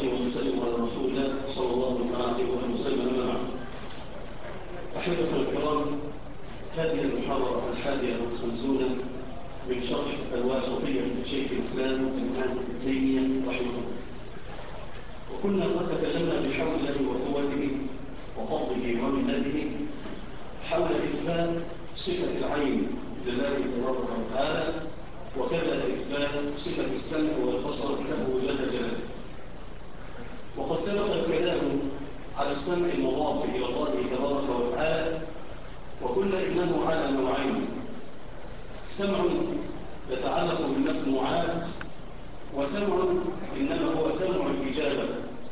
ونسلم على رسول الله صلى الله عليه وسلم. أما بعد، أحبة الكرام، هذه المحاضرة 51 من شرح الواسطية لشيخ الإسلام ابن تيمية رحمه الله. وكنا قد تكلمنا بحول الله وقوته وفضله ومنته حول إثبات صفة العين لله تبارك وتعالى، وكذا إثبات صفة السمع والبصر له جل جلاله. وقد سبق الكلام على السمع المضاف إلى الله تبارك وتعالى، وقلنا إنه على نوعين: سمع يتعلق بالمسموعات، وسمع إنما هو سمع الإجابة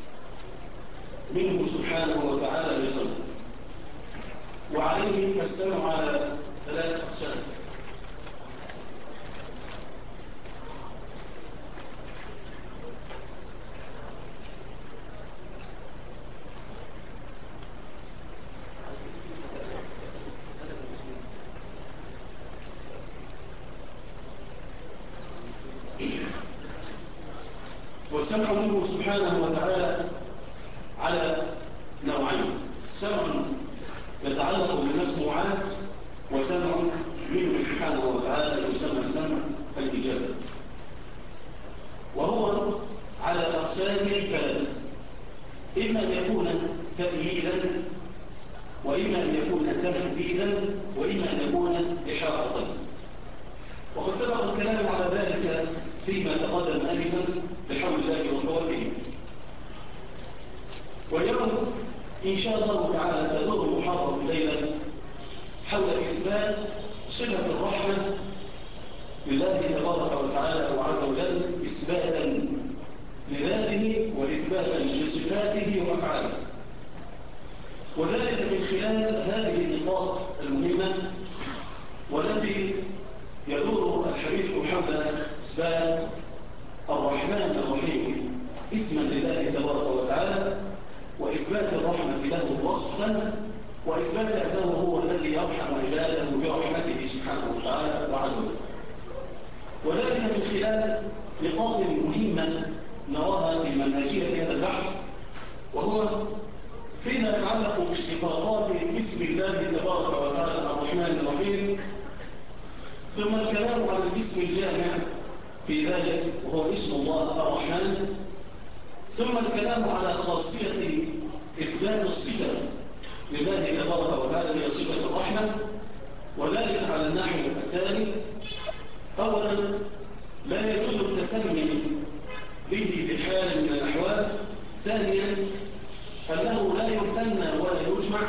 منه سبحانه وتعالى لخلقه. وعليه فالسمع على 3 أقسام: والسمع منه سبحانه وتعالى على نوعين: سمع يتعلق بالمسموعات، وسمع منه سبحانه وتعالى يسمى سمع الإجابة. وهو على أقسام 3: إما أن يكون تأييدا، وإما أن يكون تنفيذا، وإما أن يكون إحاطة. وقد سبق الكلام على ذلك فيما تقدم آنفا بحول الله وقوته. واليوم إن شاء الله تعالى تدور المحاضرة الليلة حول إثبات صفة الرحمة لله تبارك وتعالى وعز وجل، إثباتا لذاته وإثباتا لصفاته وأفعاله، وذلك من خلال هذه النقاط المهمة والتي يدور الحديث حول إثبات الرحمن الرحيم اسما لله تبارك وتعالى، وإثبات الرحمة له وصفا، وإثبات أنه هو الذي يرحم عباده برحمته سبحانه وتعالى وعز وجل. وذلك من خلال نقاط مهمة نراها في منهجية هذا البحث، وهو فيما يتعلق باشتقاقات اسم الله تبارك وتعالى الرحمن الرحيم، ثم الكلام على الاسم الجامع في ذلك وهو اسم الله الرحمن، ثم الكلام على خاصية إثبات الصفة لله تبارك وتعالى هي صفة الرحمة، وذلك على النحو التالي: أولا، لا يجوز التسمي به بحال من الأحوال. ثانيا، أنه لا يثنى ولا يجمع،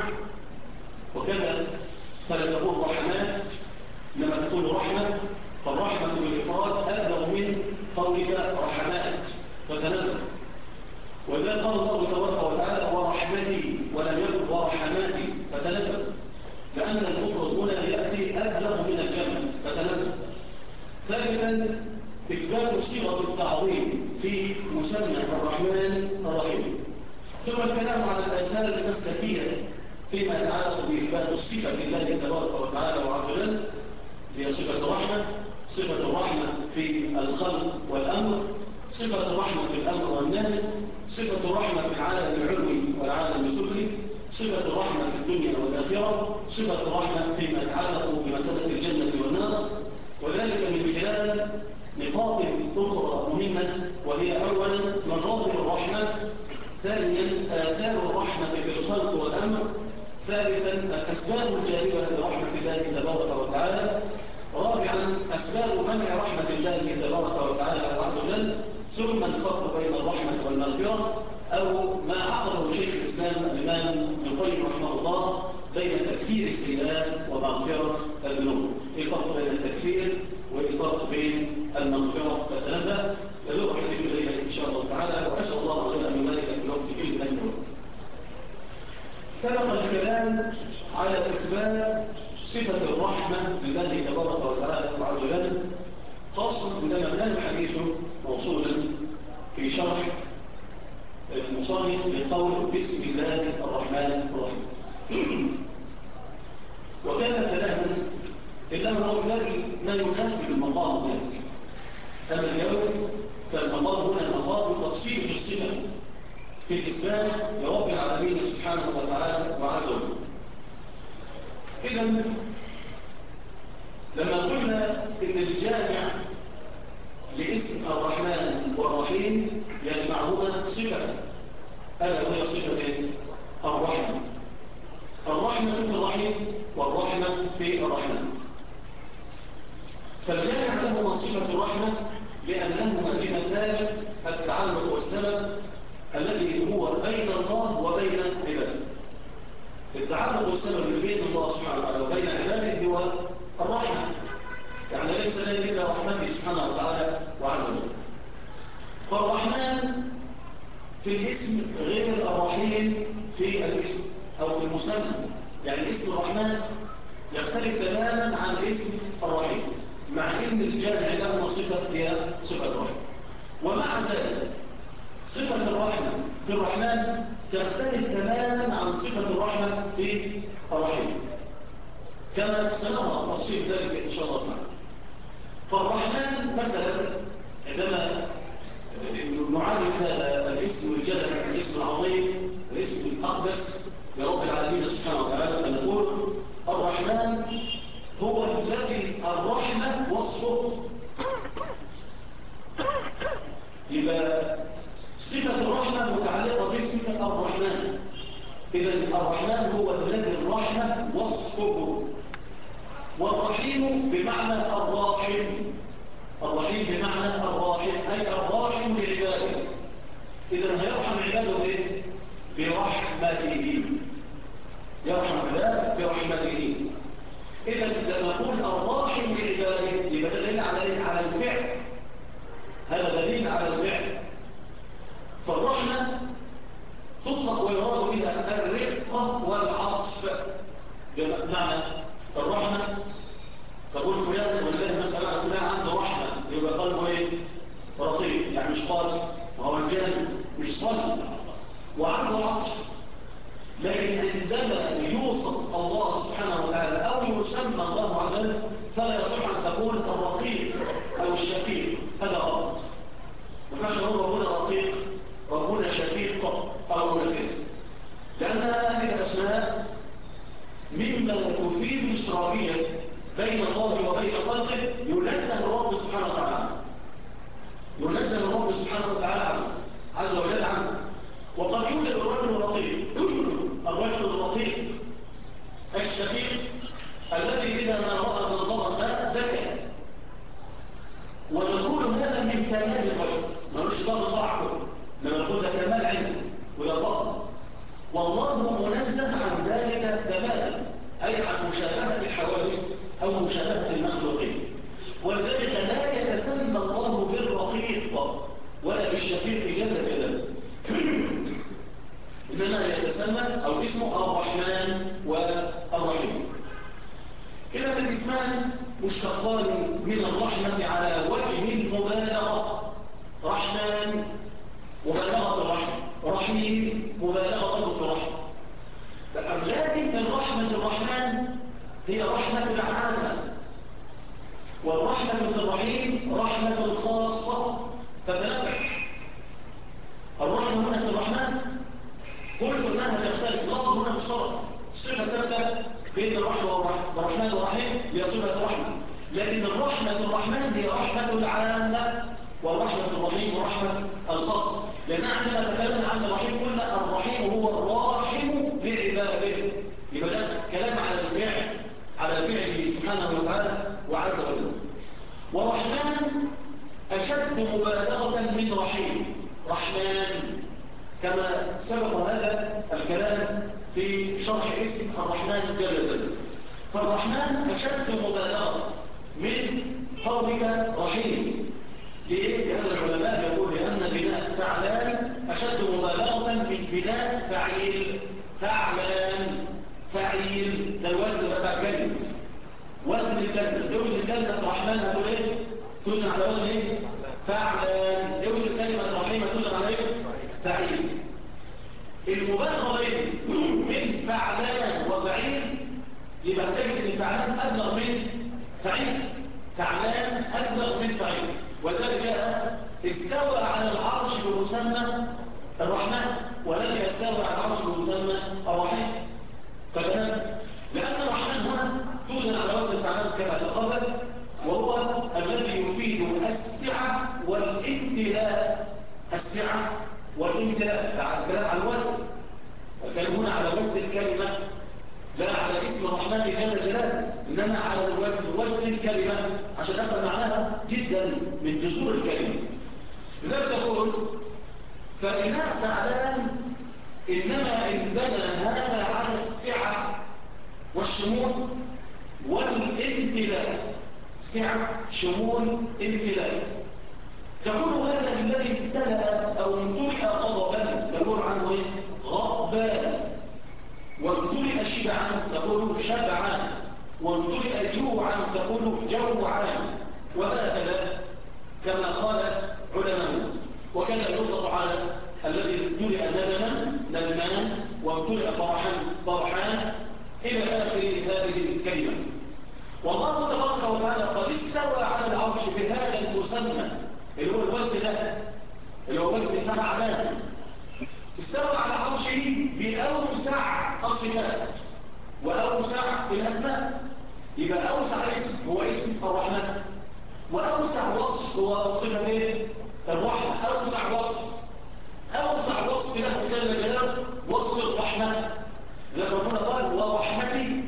وكذا فلا تقول رحمات لما تقول رحمة، فالرحمة بالإفراد أبلغ من قولك رحمات فتنزل. وإذا قال الله تبارك وتعالى ورحمتي ولم يقل ورحماتي فتنزل، لأن المفرد هنا يأتي أبلغ من الجمع فتنزل. ثالثا، إثبات صيغة التعظيم في مسمى الرحمن الرحيم. ثم الكلام على الآثار المسلكية فيما يتعلق بإثبات الصفة لله تبارك وتعالى وعز وجل، هي صفة الرحمة، صفة الرحمة في الخلق والأمر، صفة الرحمة في الأمر والنهي، صفة الرحمة في العالم العلوي والعالم السفلي، صفة الرحمة في الدنيا والآخرة، صفة الرحمة فيما يتعلق بمسألة الجنة والنار، وذلك من خلال نقاط أخرى مهمة، وهي أولا مظاهر الرحمة، ثانيا آثار الرحمة في الخلق والأمر، ثالثا الأسباب الجالبة لرحمة الله تبارك وتعالى، رابعا أسباب منع رحمة الله تبارك وتعالى وعز وجل، ثم الفرق بين الرحمة والمغفرة، أو ما عقده شيخ الإسلام الإمام ابن القيم رحمه الله بين تكفير السيئات ومغفرة الذنوب. إيه الفرق بين التكفير والفرق بين المغفرة؟ فتنبه يدور حديث إليها إن شاء الله تعالى، وأسأل الله عز وجل أن يبارك في الوقت كله أن يكون. سبق الكلام على إثبات صفة الرحمة لله تبارك وتعالى وعز وجل، خاصة عندما كان الحديث موصولا في شرح المصنف لقول بسم الله الرحمن الرحيم. وكان كلاما إنما هو ما يناسب المقام هناك. أما اليوم فالمقام هنا مقام تفصيل في الصفة، في الإثبات لرب العالمين سبحانه وتعالى وعز وجل. إذا لما قلنا إن الجامع لاسم الرحمن والرحيم يجمعهما صفة، ألا وهي صفة الرحمة. الرحمة في الرحيم والرحمة في الرحمن. فالجامع له صفة الرحمة لأنه بمثابة التعلق والسبب الذي هو بين الله وبين عباده. التعلق والسبب بين الله سبحانه وتعالى وبين عباده هو الرحمة، يعني ليس لنا إلا رحمته سبحانه وتعالى وعز وجل. فالرحمن في الاسم غير الرحيم في الاسم أو في المسمى، يعني اسم الرحمن يختلف تماما عن اسم الرحيم، مع ان الجامع له صفه هي صفه الرحمه. ومع ذلك صفه الرحمه في الرحمن تختلف تماما عن صفه الرحمه في الرحيم، كما سنرى تفصيل ذلك ان شاء الله تعالى. فالرحمن مثلا عندما نعرف هذا الاسم الجلل، الاسم العظيم، الاسم الاقدس لرب العالمين سبحانه وتعالى، فنقول الرحمن هو الذي الرحمة وصفه. يبقى صفة الرحمة متعلقة باسم الرحمن. إذا الرحمن هو الذي الرحمة وصفه. والرحيم بمعنى الراحم. الرحيم بمعنى الراحم، أي الراحم لعباده. إذا هيرحم عباده بإيه؟ برحمته. يرحم عباده برحمته. إذا لما نقول الراحم لعباده يبقى دليل على الفعل. هذا دليل على الفعل. فالرحمة تطلق ويراد بها الرقة والعطف. بمعنى الرحمة تقول فلان ولله مسألة فلان عنده رحمة، يبقى قلبه ايه؟ رقيق، يعني مش قاسي، وهو الجانب مش صلب، وعنده عطف. لكن عندما يوصف الله سبحانه وتعالى أو يسمى الله عز وجل فلا يصح أن تقول الرقيق أو الشقيق، هذا غلط. ما ينفعش نقول ربنا رقيق، ربنا شقيق أو ربنا كده، لأن هذه الأسماء مما تفيد الاشتراكية بين الله وبين خلقه ينزه الرب سبحانه وتعالى، ينزه الرب سبحانه وتعالى عز وجل عنه. وقد يوجد الرجل الرقيق، الرجل الرقيق الشقيق الذي إذا ما رأى منظر الماء بكى، ونقول هذا من كمال الرجل، ملوش ضعفه، لما نقول ده كمال عنده ويطاق. والله منزه عن ذلك تماما، أي عن مشابهة الحوادث أو مشابهة المخلوقين. ولذلك لا يتسمى الله بالرقيق ولا بالشقيق جل جلاله، إنما يتسمى أو اسمه الرحمن والرحيم. إذا الاسمان مشتقان من الرحمة على وجه المبالغة. رحمن مبالغة الرحمة، رحيم مبالغة في الرحمة. لكن الرحمة الرحمن هي رحمة عامة، والرحمة الرحيم رحمة خاصة. فتنبه الرحمة هنا في الرحمن قلت انها تختلف، لفظ هنا مشترك، صفه ثابته بين الرحمه والرحمن والرحيم هي صفه الرحمه، لكن الرحمه الرحمن هي رحمه العامه، والرحمه الرحيم رحمه الخاصه. لان عندما تكلمنا عن الرحيم قلنا الرحيم هو الراحم لعباده، يبقى ده كلام على الفعل، على فعله سبحانه وتعالى وعز وجل. ورحمن اشد مبالغه من رحيم. رحمن كما سبق هذا الكلام في شرح اسم الرحمن جل جلاله. فالرحمن أشد مبالغة من قولك رحيم. ليه؟ لأن العلماء يقول لأن بناء فعلان أشد مبالغة من بناء فعيل. فعلان فعيل ده الوزن بتاع كلمة، وزن الكلمة. يوزن كلمة الرحمن هتقول ايه؟ توزن على وزن ايه؟ فعلان. يوزن كلمة الرحيم توزن على ايه؟ فعيل. المبالغة بين فعلان وفعيل يبقى تجد ان فعلان أبلغ من فعيل، فعلان أبلغ من فعيل. وذلك جاء استوى على العرش بمسمى الرحمن، والامتلاء. ده الكلام على الوزن، الكلام هنا على وزن الكلمة لا على اسم الرحمن جل جلاله، إنما على وزن الكلمة عشان نفهم معناها جدا من جذور الكلمة. لذلك تقول فإناء فعلان إنما إن بنى هذا على السعة والشمول والامتلاء. سعة شمول امتلاء. تقول هذا الذي امتلأ أو امتلئ غضبا تقول عنه ايه؟ غضبان. وامتلئ شبعا تقول شبعان. وامتلئ جوعا تقول جوعان. وهكذا كما قال علماء. وكان يطلق على الذي امتلئ ندما ندمان وامتلئ فرحا فرحان إلى آخر هذه الكلمة. والله تبارك وتعالى قد استوى على العرش بهذا المسمى اللي هو الوزن ده، اللي هو وزن فعلان. استوى على عرشه بأوسع الصفات وأوسع في الأسماء. يبقى أوسع اسم هو اسم الرحمن، وأوسع وصف هو صفة ايه؟ الرحمة. أوسع وصف له جل جلاله وصف الرحمة. زي ما ربنا قال ورحمتي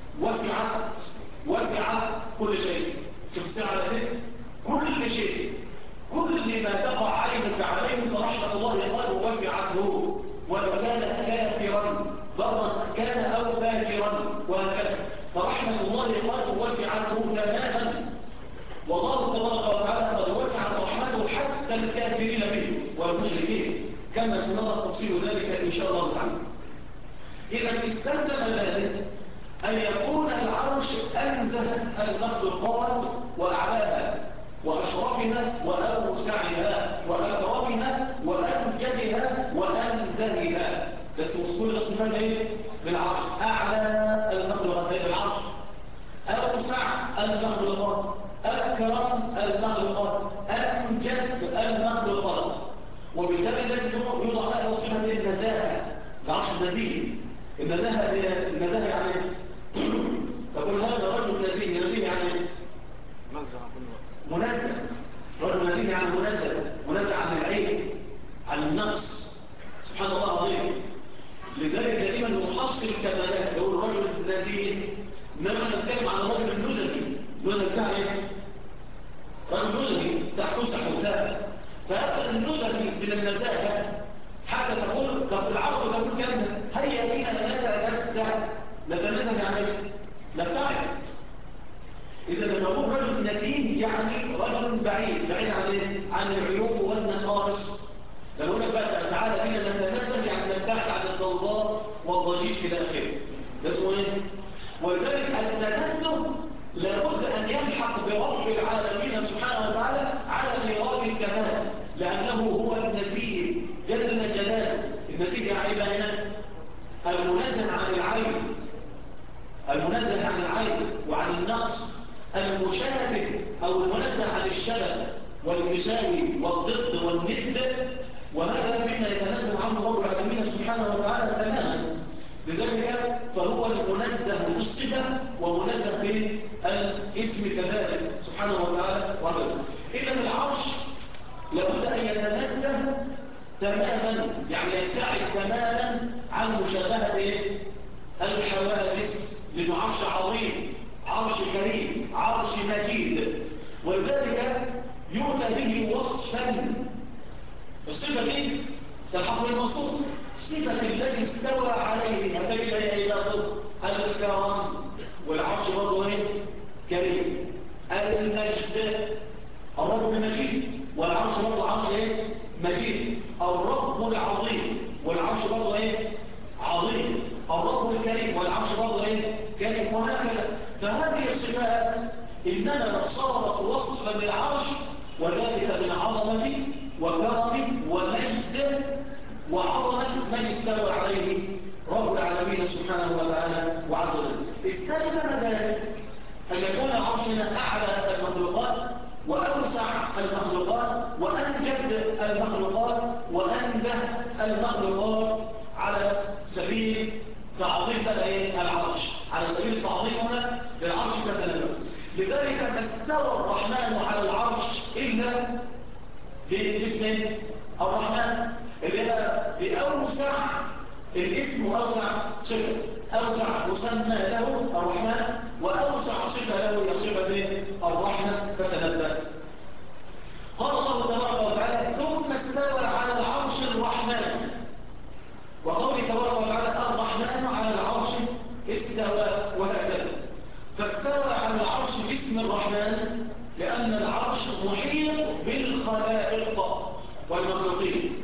وسعت كل شيء. شوف السعة ايه؟ كل شيء، كل ما تقع عينك عليه فرحمة الله قال وسعته ولو كان كافرا ضرا كان أو فاجرا وهكذا. فرحمة الله قال وسعته تماما. والله تبارك وتعالى قد وسعت رحمته حتى الكافرين منه والمشركين كما سنرى تفصيل ذلك إن شاء الله تعالى. إذا استلزم ذلك أن يكون العرش أنزه المخلوقات وأعلاها وأشرفها وأوسعها وأكرمها وأمجدها وأنزهها. ده اسمه كل صفات ايه؟ بالعرش. أعلى المخلوقات بالعرش، أوسع المخلوقات، أكرم المخلوقات، أمجد المخلوقات. وبالتالي التي يوضع لها صفة النزاهة. العرش النزيه. النزاهة يعني تقول هذا رجل نزيه يعني منزه. رجل نزيه يعني منزه عن العيب، عن النقص. سبحان الله العظيم. لذلك دائما نحصل الكمالات. لو الرجل النزيه انما نتكلم عن الرجل النزهي. النزهي بتاع ايه؟ رجل نزهي بتاع فسح وبتاع. فهذا النزهي من النزاهه حتى تقول طب العرب تقول كلمه هيا بينا نتنزه يعني نبتعد. إذا لما نقول رجل نزيه يعني رجل بعيد عن العيوب والنقائص. لما نقول لك بقى تعالى بينا نتنزه يعني نبتعد عن الضوضاء والضجيج إلى آخره. ده اسمه ايه؟ ولذلك التنزه لابد أن يلحق برب العالمين سبحانه وتعالى على إيراد الكمال، لأنه هو النزيه جل جلاله. النزيه يعني هنا المنزه عن العين، المنزه عن العين وعن النقص، المشابه أو المنزه عن الشبه والمساوي والضد والند. وهذا مما يتنزه عنه رب العالمين سبحانه وتعالى تماما. لذلك فهو المنزه في الصفة ومنزه في الاسم كذلك سبحانه وتعالى وعلا. إذا العرش لابد أن يتنزه تماما، يعني يبتعد تماما عن مشابهة الحوادث، لأنه عرش عظيم، عرش كريم، عرش مجيد. ولذلك يؤتى به وصفا. الصفة دي تلحق بالموصوف. الصفة التي استوى عليه هتجد هي ايه بقى؟ الكرم. والعرش برضه ايه؟ كريم. المجد، الرب المجيد، والعرش برضه عرش ايه؟ مجيد. الرب العظيم، والعرش برضه ايه؟ عظيم. الرب الكريم، والعرش برضه ايه؟ كريم. وهكذا. فهذه الصفات انما صارت وصفا للعرش، وذلك من عظمه وكرم ومجد وعظمه من استوى عليه رب العالمين سبحانه وتعالى وعز وجل. استلزم ذلك ان يكون عرشنا اعلى المخلوقات وأوسع المخلوقات وأنجد المخلوقات وأنزه المخلوقات على سبيل تعظيم العرش، على سبيل التعظيم هنا للعرش كتنبه. لذلك ما استوى الرحمن على العرش إلا باسم الرحمن اللي الاسم أوسع صفة، أوسع مسمى له الرحمن، وأوسع صفة له هي صفة الرحمة. فتنبه. قال الله تبارك وتعالى ثم استوى على العرش الرحمن، وقوله تبارك وتعالى الرحمن على العرش استوى، وهكذا. فاستوى على العرش باسم الرحمن لأن العرش محيط بالخلائق والمخلوقين.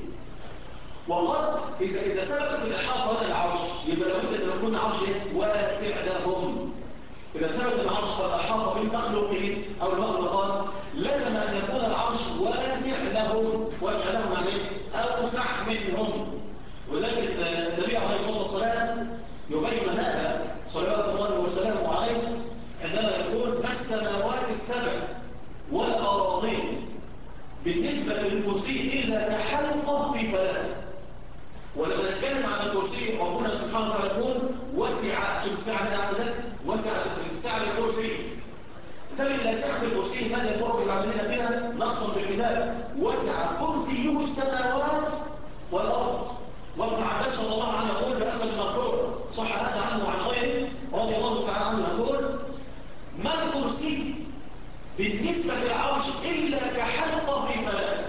وقد إذا ثبت الإحاطة على العرش يبقى لابد أن يكون العرش واسع لهم. إذا ثبت العرش قد أحاط بالمخلوقين أو المخلوقات لازم أن يكون العرش واسع لهم، واسع لهم يعني أوسع منهم. وذلك النبي عليه الصلاة والسلام يبين هذا صلوات الله وسلامه عليه عندما يقول ما السماوات السبع والأراضين بالنسبة للكرسي إلا كحلقة في فلاه. ولما نتكلم عن الكرسي ربنا سبحانه وتعالى يقول وسع، شوف الساعة من أعلى وسع الساعة الكرسي. فإذا سعة الكرسي ماذا يقول رب العالمين فيها نصا في الكتاب وسع كرسيه السماوات والأرض. وابن عباس رضي الله عنه يقول بأسد المغفور صح هذا عنه وعن غيره رضي الله تعالى عنه يقول ما الكرسي بالنسبة للعرش إلا كحلقة في فلاه.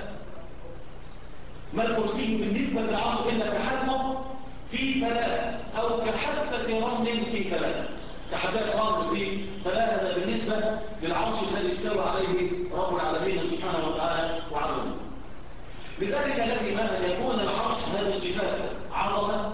ما الكرسي بالنسبة للعرش إلا كحلقة في فلاه أو كحبة رمل في فلاه. كحبات رمل في فلاه، هذا بالنسبة للعرش الذي استوى عليه رب العالمين سبحانه وتعالى وعظمه. لذلك لازم أن يكون العرش هذه صفات عظمة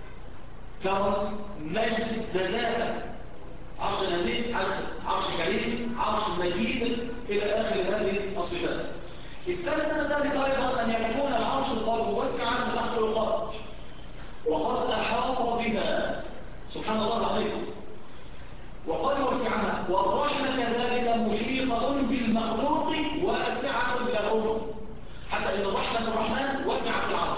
كرم مجد نزاهة. عرش نزيه، عرش كريم، عرش مجيد إلى آخر هذه الصفات. استلزم ذلك أيضا أن يكون العرش قد وسعا المخلوقات وقد أحاط بها سبحان الله العظيم وقد وسعها، والرحمة كذلك محيطة بالمخلوق واسعة لهم، حتى إن رحمة الرحمن وسعت العرش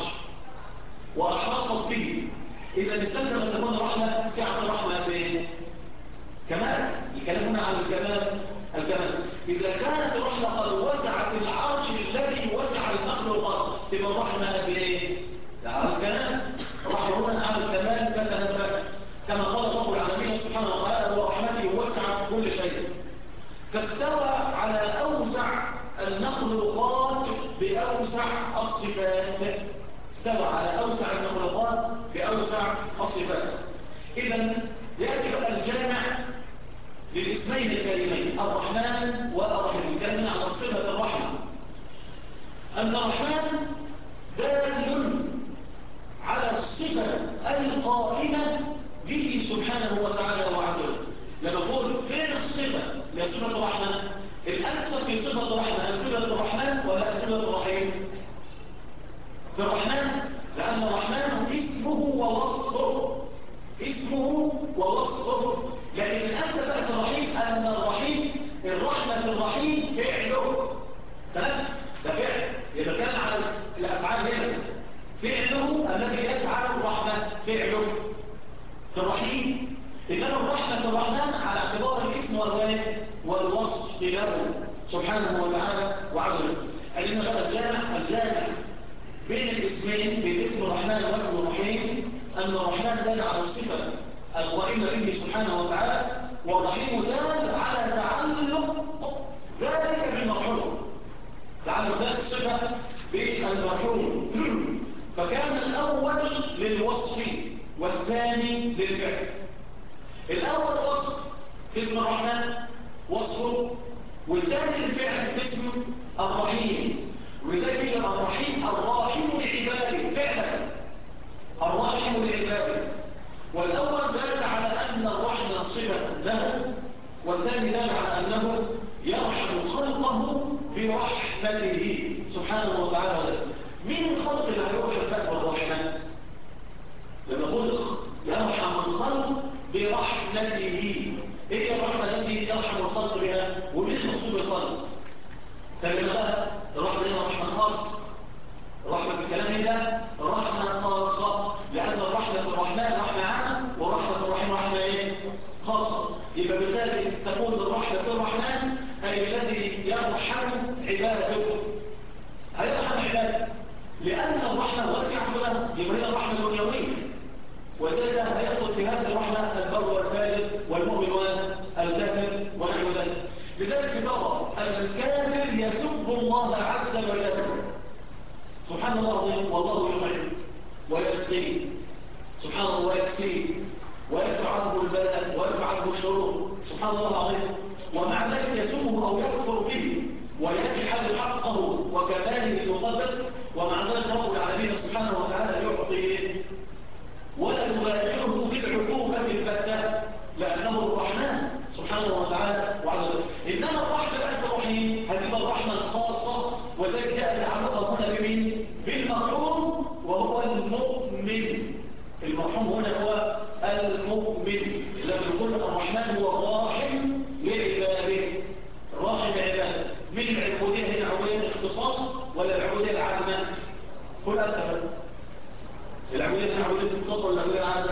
وأحاطت به. إذا استلزم أن تكون الرحمة سعة الرحمة بإيه؟ كمال. الكلام هنا عن الكمال. إذا كانت الرحمة قد وسعت العرش الذي وسع المخلوقات تبقى الرحمة بإيه؟ على الكمال. الرحمة هنا على الكمال. فتنبه كما قال رب العالمين سبحانه وتعالى ورحمته وسعت كل شيء. فاستوى على أوسع المخلوقات بأوسع الصفات. استوى على أوسع المخلوقات بأوسع الصفات. إذن يأتي بقى الجامع للاسمين الكريمين الرحمن والرحيم. كلمنا عن صفة الرحمة أن الرحمن دال على الصفة القائمة به سبحانه وتعالى وعزه. لما نقول فين الصفة لصفة الرحمن؟ الأنسب في صفة الرحمن أمثلة الرحمن ولا أمثلة الرحيم؟ في الرحمن لأن الرحمن اسمه ووصفه، اسمه ووصفه. لكن الأنسب بقى في الرحيم أن الرحيم الرحمة الرحيم فعله. تمام؟ ده فعل. يبقى كان على الأفعال هنا فعله الذي يفعل الرحمة فعله في الرحيم. إنما الرحمة في الرحمن على اعتبار الاسم والوصف له سبحانه وتعالى وعزه. ألينا بقى الجامع بين الاسمين، بين اسم الرحمن واسم الرحيم، أن الرحمن دال على الصفة القائمة به سبحانه وتعالى، والرحيم دال على تعلق ذلك بالمرحوم، تعلق ذلك الصفة بالمرحوم. فكان الأول للوصف والثاني للفعل. الأول وصف اسم الرحمن وصفه، والثاني الفعل اسم الرحيم. ولذلك الرحيم الراحم لعباده فعلا، الراحم لعباده. والأول دل على أن الرحمة صفة له، والثاني دل على أنه يرحم خلقه برحمته سبحانه وتعالى. مين الخلق اللي هيرحم بقى بالرحمة؟ لما خلق يرحم الخلق برحمته. ايه الرحمة التي يرحم الخلق بها؟ وليه المقصود بالخلق؟ فلما بقى الرحمة هي رحمة خاصة. الرحمة في الكلام ده رحمة خاصة، لأن الرحمة في الرحمن رحمة عامة، ورحمة في الرحيم رحمة ايه؟ خاصة. يبقى بالتالي تكون الرحمة في الرحمن أي الذي يرحم عباده، هيرحم عباده، لأن الرحمة واسعة له. يبقى هي الرحمة الدنيوية، وذلك هيدخل في هذه الرحمة البر والفاجر والمؤمن والكافر ونحو ذلك. لذلك ترى الكافر يسب الله عز وجل سبحان الله العظيم والله يطعم ويسقيه سبحان الله ويكسيه ويدفع عنه البلاء ويدفع عنه الشرور سبحان الله العظيم، ومع ذلك يسبه أو يكفر به ويجحد حقه وكماله المقدس، ومع ذلك رب العالمين سبحانه وتعالى يعطيه ولا يبادره بالعقوبة البتة لأنه الرحمن سبحانه وتعالى وعز وجل. إنما الرحمة بقى الرحيم هذه الرحمة الخاصة، وذلك جاء يعلقها هنا بمين؟ بالمرحوم وهو المؤمن. المرحوم هنا هو المؤمن. لما نقول الرحمن هو الراحم لعباده، الراحم لعباده. من العبودية هي عبودية الاختصاص ولا العبودية العامة؟ كل أكثر العبودية هي عبودية الاختصاص ولا العبودية العامة؟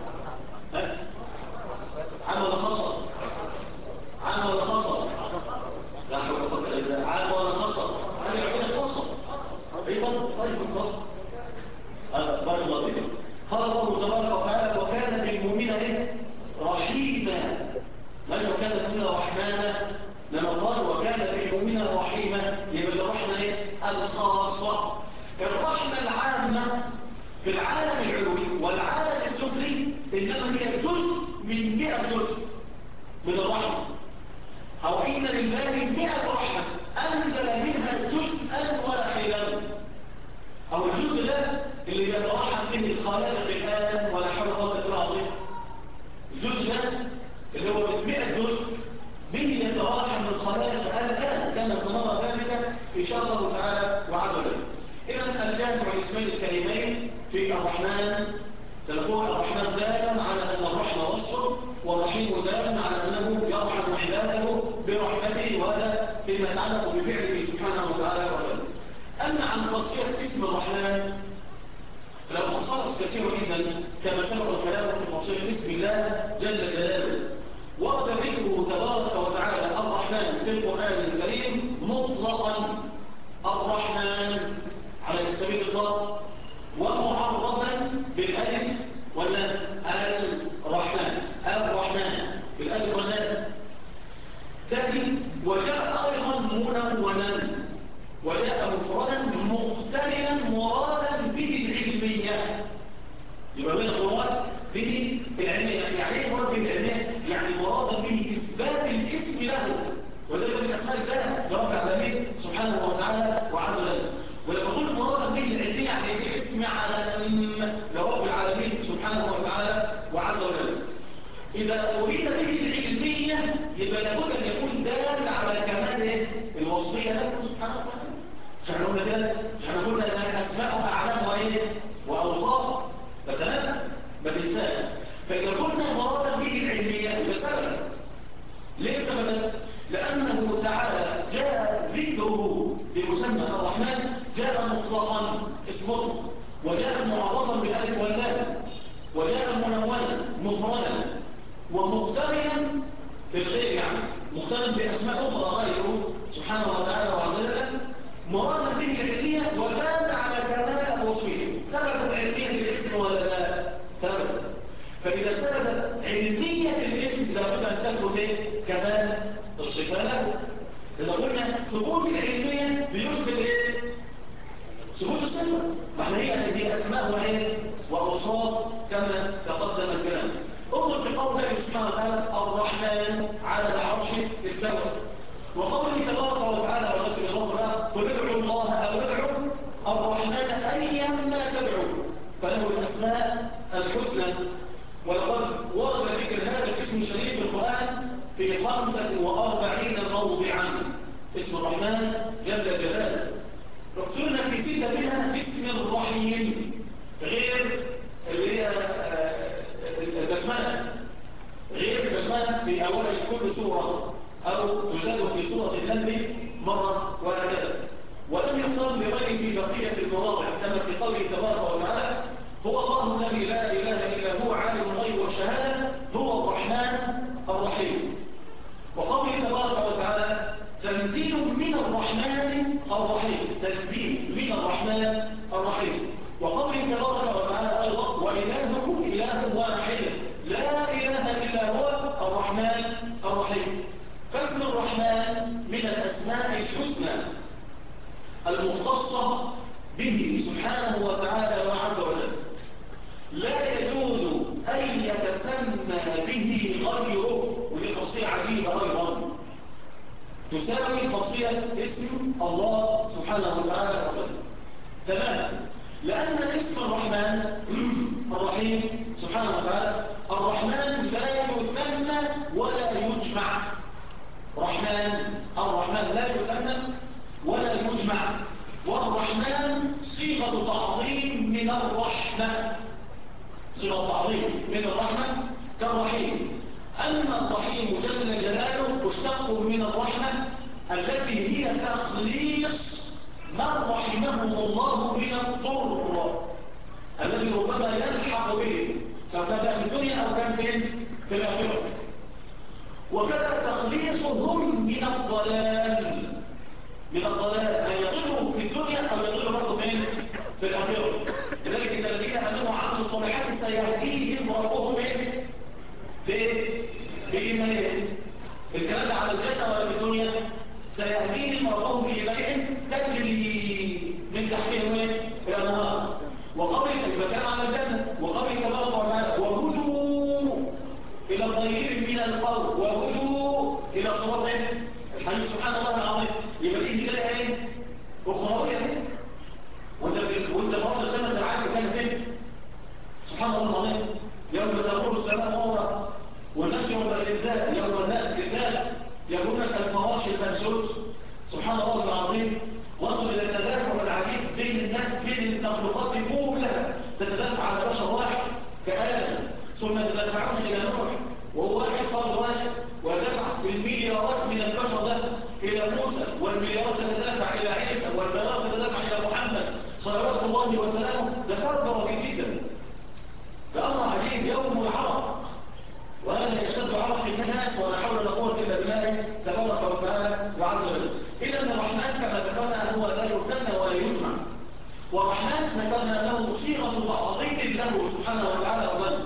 عام ولا خاصة؟ عام ولا خاصة؟ لا حول ولا قوة إلا بالله. عام ولا خاصة؟ هذه عبودية خاصة. أيضا طيب خاصة. هذا بارك الله فيكم. قال الله تبارك وتعالى وكان بالمؤمنين ايه؟ رحيما. ماذا وكان بالمؤمنين رحمانا؟ لما قال وكان بالمؤمنين رحيما يبقى الرحمة ايه؟ الخاصة. الرحمة العامة في العالم العلوي والعالم السفلي إنما هي جزء من 100 جزء من الرحمة، أو إن لله 100 رحمة أنزل منها جزءا واحدا، أو الجزء ده اللي يترحم به الخالق الآن ولا حول ولا قوة إلا بالله. الجزء ده اللي هو 100 جزء به يترحم الخالق الآن كما سنرى ذلك إن شاء الله تعالى وعز وجل. إذن الجامع الاسمين الكريمين في الرحمن تنقول الرحمن دائما على أن الرحمة وصف، والرحيم دائما على أنه يرحم عباده برحمته، وهذا فيما يتعلق بفعله سبحانه وتعالى وجل. أما عن خاصية اسم الرحمن لو خصائص كثيرة جدا كما سبق الكلام في خاصية اسم الله جل جلاله. ورد ذكره تبارك وتعالى الرحمن في القرآن الكريم مطلقا الرحمن على سبيل الله، ومعرفا بالالف ولا الرحمن بالالف واللام. ثاني وجاء ايضا منونا وجاء مفردا مقترنا مرادا به العلميه. يبقى بين المراد به العلميه، يعني ايه مراد به العلميه؟ يعني مرادا به اثبات الاسم له، وذلك من اسماء الذات لرب العالمين سبحانه وتعالى وعز وجل. ولما نقول مرادا به العلميه يعني ايه؟ اسم علم لرب العالمين سبحانه وتعالى وعز وجل. اذا اريد به العلميه يبقى لابد ان يكون دال على كمال الوصفيه له سبحانه وتعالى. مش احنا قلنا كده؟ مش احنا قلنا ان اسماءه اعلام وايه؟ واوصاف فتمام ما تنساش. فاذا قلنا مرادا به العلميه يبقى ثبتت. ليه ثبتت؟ لأنه تعالى جاء ذكره بمسمى الرحمن جاء مطلقا اسمه، وجاء معرضا بالالف واللام، وجاء منونا مفردا ومقترنا بالغير، يعني مقترن بأسماء أخرى غيره سبحانه وتعالى وعز وجل مرادا به العلمية، وبان على كمال وصفه. ثبت العلمية بالاسم ولا لا؟ ثبت. فإذا ثبتت علمية الاسم لابد أن تثبت ايه؟ كمال الصفة له. إذا قلنا ثبوت العلمية بيثبت ايه؟ ثبوت الصفة. فاحنا هي أسماء وايه؟ وأوصاف كما تقدم الكلام. انظر في قول الله سبحانه وتعالى الرحمن على العرش استوى، وقوله تبارك وتعالى ولكن الأخرى قل ادعوا الله أو ادعوا الرحمن أيما تدعوا فله الأسماء الحسنى. ولقد ورد ذكر هذا الاسم الشريف في القرآن في 45 موضعا. اسم الرحمن جل جلاله اخترنا في 6 منها باسم الرحيم غير اللي هي البسمله، غير البسمله في اول كل سوره او تزاد في سوره النمل مره وهكذا. ولم يختار لغيره في بقيه المواضع كما في قوله تبارك وتعالى هو الله الذي لا اله الا هو عالم الغيب والشهاده هو الرحمن الرحيم. وقوله تبارك وتعالى تنزيل من الرحمن الرحيم، تنزيل من الرحمن الرحيم. وقوله تبارك وتعالى ايضا والهكم اله الرحمن الرحيم. فاسم الرحمن من الأسماء الحسنى المختصة به سبحانه وتعالى وعز وجل، لا يجوز أن يتسمى به غيره، ودي خاصية عجيبة أيضا تساوي خاصية اسم الله سبحانه وتعالى وجل تماما، لأن اسم الرحمن الرحيم سبحانه وتعالى الرحمن لا يثنى ولا يجمع. الرحمن لا يثنى ولا يجمع، والرحمن صيغة تعظيم من الرحمة، صيغة تعظيم من الرحمة كالرحيم. أما الرحيم جل جلاله مشتق من الرحمة التي هي تخليص من رحمه الله من الضر الذي ربما يلحق به سواء كان في الدنيا أو كان في الآخرة، وكذا تخليصهم من الضلال أن يضلوا في الدنيا أو يضلوا برضه في الآخرة. لذلك إن الذين آمنوا وعملوا الصالحات سيهديهم ربهم بإيمانهم. الكلام ده على الجنة ولا في الدنيا؟ سيهديهم ربهم بإيمانهم تجري من تحتهم الأنهار. وقوله المكان على الجنة، وقوله تبارك وتعالى وهدوا إلى الطيب من القول وهدوا إلى صراط الحميد سبحان الله العظيم. يبقى دي كده ايه؟ أخروية ايه؟ وانت فرض السماء العالي كان فين؟ سبحان الله العظيم. يوم تمر السماء مورا والناس يوم الإذان يوم الإذان يكون كالفراش المبثوث سبحان الله العظيم. وانظر إلى التدافع العجيب بين الناس بين المخلوقات كلها تتدافع على بشر واحد كآدم، ثم يتدافعون إلى نوح وهو واحد فرد واحد، ويدفع بالمليارات من البشر ده إلى موسى، والمليارات تتدافع إلى عيسى، والمليارات تتدافع إلى محمد صلوات الله وسلامه. ده كرب رهيب جدا، ده أمر عجيب يوم العرق، وهذا يشتد عرق الناس ولا حول ولا قوة إلا بالله تبارك وتعالى وعز وجل. إذا الرحمن كما ذكرنا هو لا يثنى ولا يجمع، والرحمن ذكرنا له صيغة تعظيم له سبحانه وتعالى وظل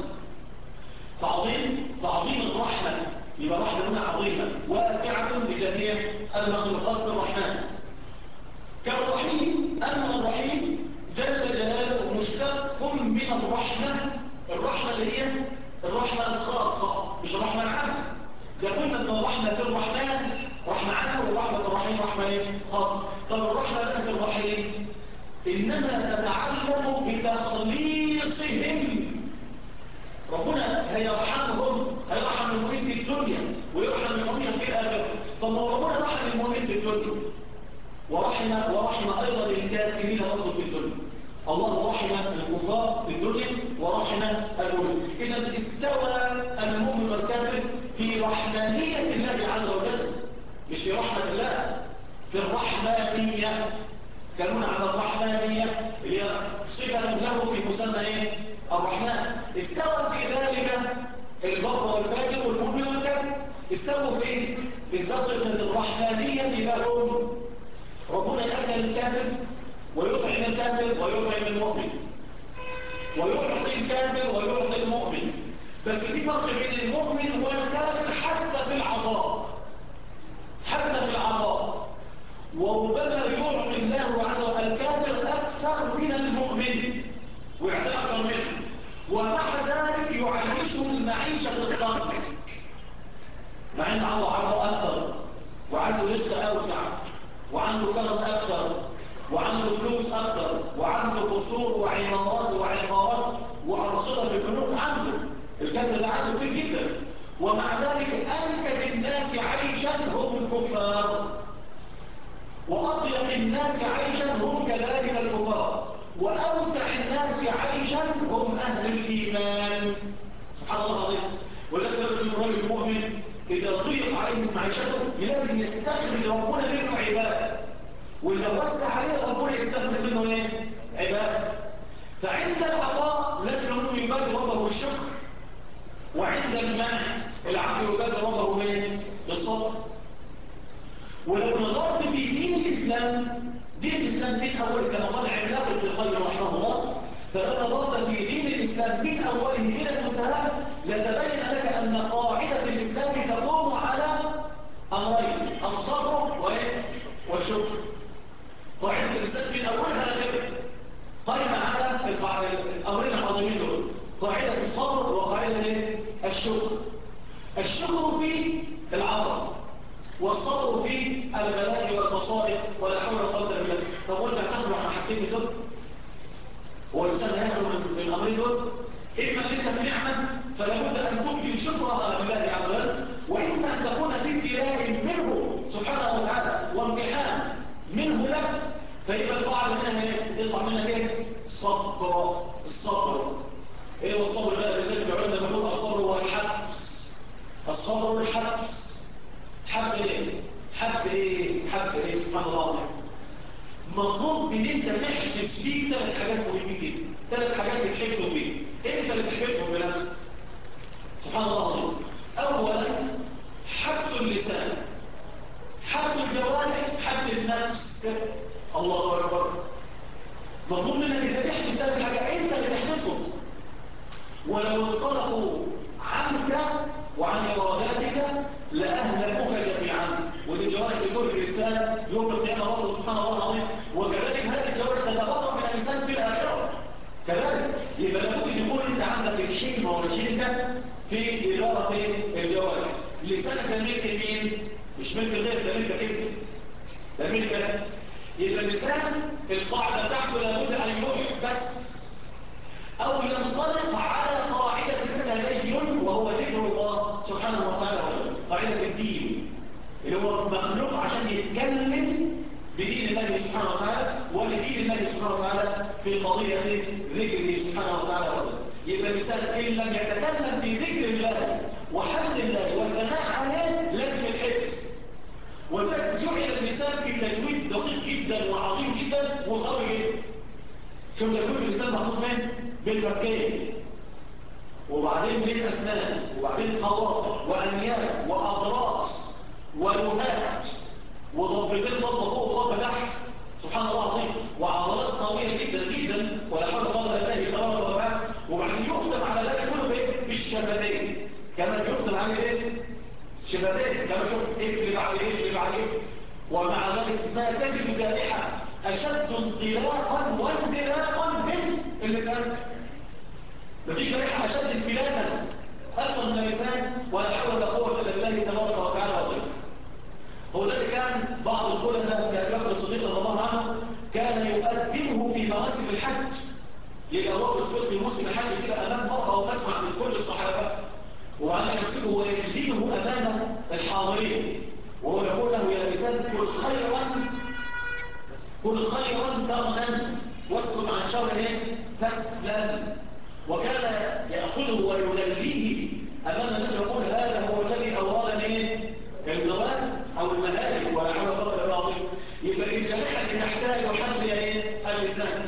تعظيم الرحمة، يبقى رحمة عظيمة واسعة لجميع المخلوقات الرحمن كالرحيم. أما الرحيم جل جلاله مشتق من الرحمة اللي هي الرحمة الخاصة مش الرحمة العامة. يقولنا أن الرحمة في الرحمن رحمة عامة، والرحمة في الرحيم رحمة خاصة. طب الرحمة في الرحيم إنما تتعلق بتخليصهم. ربنا هيرحم المؤمنين في الدنيا ويرحم المؤمنين في الآخرة. طب ربنا رحم المؤمنين في الدنيا ورحم أيضا الكافرين برضه في الدنيا. الله رحم الكفار في الدنيا ورحم المؤمنين. إذا استوى المؤمن والكافر في رحمانية الله عز وجل، مش في رحمة الله، في الرحمانية. كلمنا على الرحمانية اللي هي صفة له في مسمى الرحمن. استوى في ذلك البر والفاجر والمؤمن والكافر، استووا في إثبات الرحمانية لهم. ربنا يأكل الكافر ويطعم الكافر ويطعم المؤمن، ويعطي الكافر ويعطي المؤمن، بس في فرق بين المؤمن والكافر حتى في العطاء. وربما يعطي الله عز وجل الكافر أكثر من المؤمن ويعطي أكثر منه، ومع ذلك يعيشه المعيشة الضنك، مع أن الله عطى أكثر وعنده رزق أوسع وعنده كرم أكثر وعنده فلوس أكثر وعنده قصور وعمارات وعقارات وأرصدة في البنوك عنده. الكافر ده عنده كتير جدا، ومع ذلك أنكد الناس عيشا هم الكفار، وأضيق الناس عيشا هم كذلك الكفار، وأوسع الناس عيشا هم أهل الإيمان. سبحان الله العظيم. ولكن الرجل المؤمن إذا ضيق عليه معيشته لازم يستخرج ربنا منه عبادة، وإذا وسع عليه ربنا يستخرج منه عبادة. فعند العطاء لازم أنه يبادر ربه بالشكر، وعند المنع العبد يبادر ربه بالصبر. ولو نظرت في دين الإسلام من أول كما قال عملاق ابن القيم رحمه الله، فلو نظرت في دين الإسلام من أوله إلى منتهى لتبين لك أن قاعدة الإسلام تقوم على أمرين: الصبر والشكر. قاعدة الإسلام من أولها لآخرها قائمة على الأمرين العظيمين دول: قاعدة الصبر وقاعدة الشكر. الشكر في العطاء، والصبر في البلاء والمصائب، ولا حول ولا قوة إلا بالله. طب قلنا هتخلو عن حاجتين دول؟ هو الإنسان هيخلو من الأمرين دول؟ إما أن أنت في نعمة فلابد أن تبدي شكرها لله عز وجل، وإما أن تكون في ابتلاء منه سبحانه وتعالى وامتحان منه لك، فيبقى القاعدة منها يطلع منك ايه؟ الصبر. ايه هو الصبر بقى؟ لذلك العلماء بيقولوا الصبر هو الحبس. الصبر الحبس. حبس ايه؟ حبس ايه؟ سبحان الله العظيم. مطلوب ان انت تحبس فيك 3 حاجات مهمين جدا، 3 حاجات تحبسهم فيك. انت اللي تحبسهم بنفسك. سبحان الله العظيم. اولا حبس اللسان، حبس الجوارح، حبس النفس. الله اكبر. مطلوب منك ان تحبس 3 حاجات، انت اللي تحبسهم. ولو انطلقوا عنك وعن اراداتك لاهلكوك جميعا. ودي جوارح لكل الانسان يوم القيامه برضه سبحان الله العظيم. وكذلك هذه الجوارح تتبرأ من الانسان في الاخره كذلك. يبقى لابد ان يكون انت عندك الحكمه والحنكه في اداره الجوارح. لسانك ده ملك مين؟ مش ملك الغير، ده ملكك انت، ده ملكك. يبقى اللسان القاعده بتاعته لابد ان يحبس او ينطلق على قاعده التدين، وهو ذكر الله سبحانه وتعالى. قاعده الدين اللي هو مخلوق عشان يتكلم بدين الله سبحانه وتعالى ولدين الله سبحانه وتعالى في قضيه ذكره سبحانه وتعالى. يبقى الانسان ان لم يتكلم في ذكر الله وحمد الله والثناء عليه لازم يتحبس. وذلك جعل اللسان في تجويد دقيق جدا وعظيم جدا وقوي جدا. شوف تجويد اللسان محطوط فين؟ بالفكين، وبعدين بالاسنان، وبعدين قواطع وانياب واضراس ولهات وضبطين، ضبط فوق وضبط تحت. سبحان الله العظيم. وعضلات قويه جدا جدا ولا حول ولا قوه الا بالله. وبعدين يختم على ذلك كله بالشفتين. كمان يختم عليه ايه؟ شفتين. كما شوف اقفل بعد اقفل بعد اقفل. ومع ذلك ما تجد جارحه اشد انطلاقا وانزلاقا من اللسان. مفيش جارحه اشد انفلاتا اكثر من اللسان، ولا حول ولا قوه الا بالله تبارك وتعالى وطيب. هو ده اللي كان بعض الخلفاء كأبي بكر الصديق رضي الله عنه كان يقدمه في مواسم الحج. يبقى أبو بكر الصديق في موسم الحج كده امام مرأة ومسمع من كل الصحابه، وبعدين يمسكه ويجليه امام الحاضرين وهو يقول له: يا لسان كل خيرا تغنم واسكت عن شر تسلم. وكان ياخذه ويدليه امام الناس ويقول: هذا هو الذي اوردني المواد او المهالك، ولا حول ولا قوه الا بالله. يبقى الجارحه اللي تحتاج حد اللسان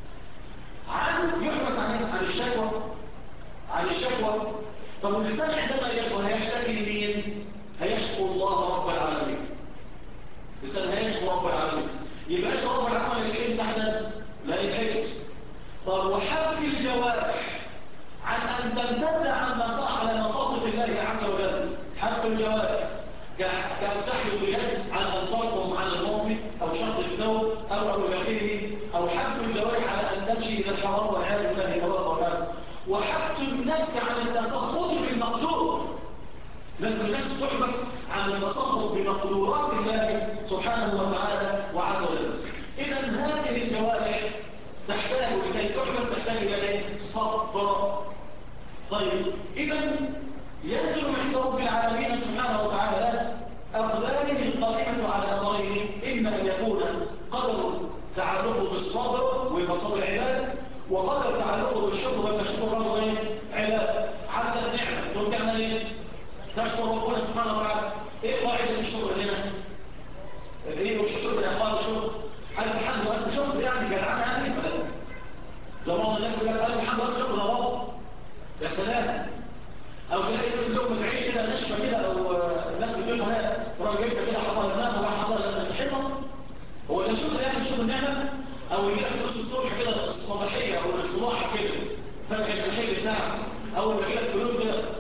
يحبس عن الشكوى. طب اللسان عندما يشكو هيشتكي مين؟ هيشكو الله رب العالمين. اللسان هيشكو رب العالمين. يبقى يشكو رب العالمين الحبس عشان لا يتحبس. طب وحبس الجوارح عن ان تمتد على مصادق الله عز وجل. حبس الجوارح كان تحدث اليد عن ان ترقم عن المؤمن او شق الثوب او الى اخره، او حبس الجوارح على ان تمشي الى الحرام والعياذ بالله تبارك وتعالى. وحبس النفس عن التسخط بالمقدور. لازم النفس تحبس عن التسخط بمقدورات الله سبحانه وتعالى وعز وجل. اذا هذه الجوارح تحتاج لكي تحبس تحتاج الى صبر. طيب اذا ينزل عند رب العالمين سبحانه وتعالى أقداره القائمة على أمرين: إما أن يكون قدر تعلقه بالصبر وبصبر العباد، وقدر تعلقه بالشكر والتشكر رجل عباد. عندك نعمة تقول تعمل ايه؟ تشكر ربنا سبحانه وتعالى. ايه قاعدة الشكر هنا؟ ايه الشكر بالعقاب الشكر؟ ألف الحمد وألف شكر يعني جدعان يعني ولا لا؟ زي بعض الناس يقول لك ألف الحمد وألف شكر يا بابا يا سلام. او تلاقي لهم تعيش كده نشفه كده، او الناس بتقول هنا راجل جايبه كده حطها دماغه وراح حطها الحيطه. هو ده شغل يعني شغل النعمه؟ او يجي لك فلوس الصبح كده الصباحيه او الصباح كده فتح المحل بتاعك، او يجي لك فلوس كده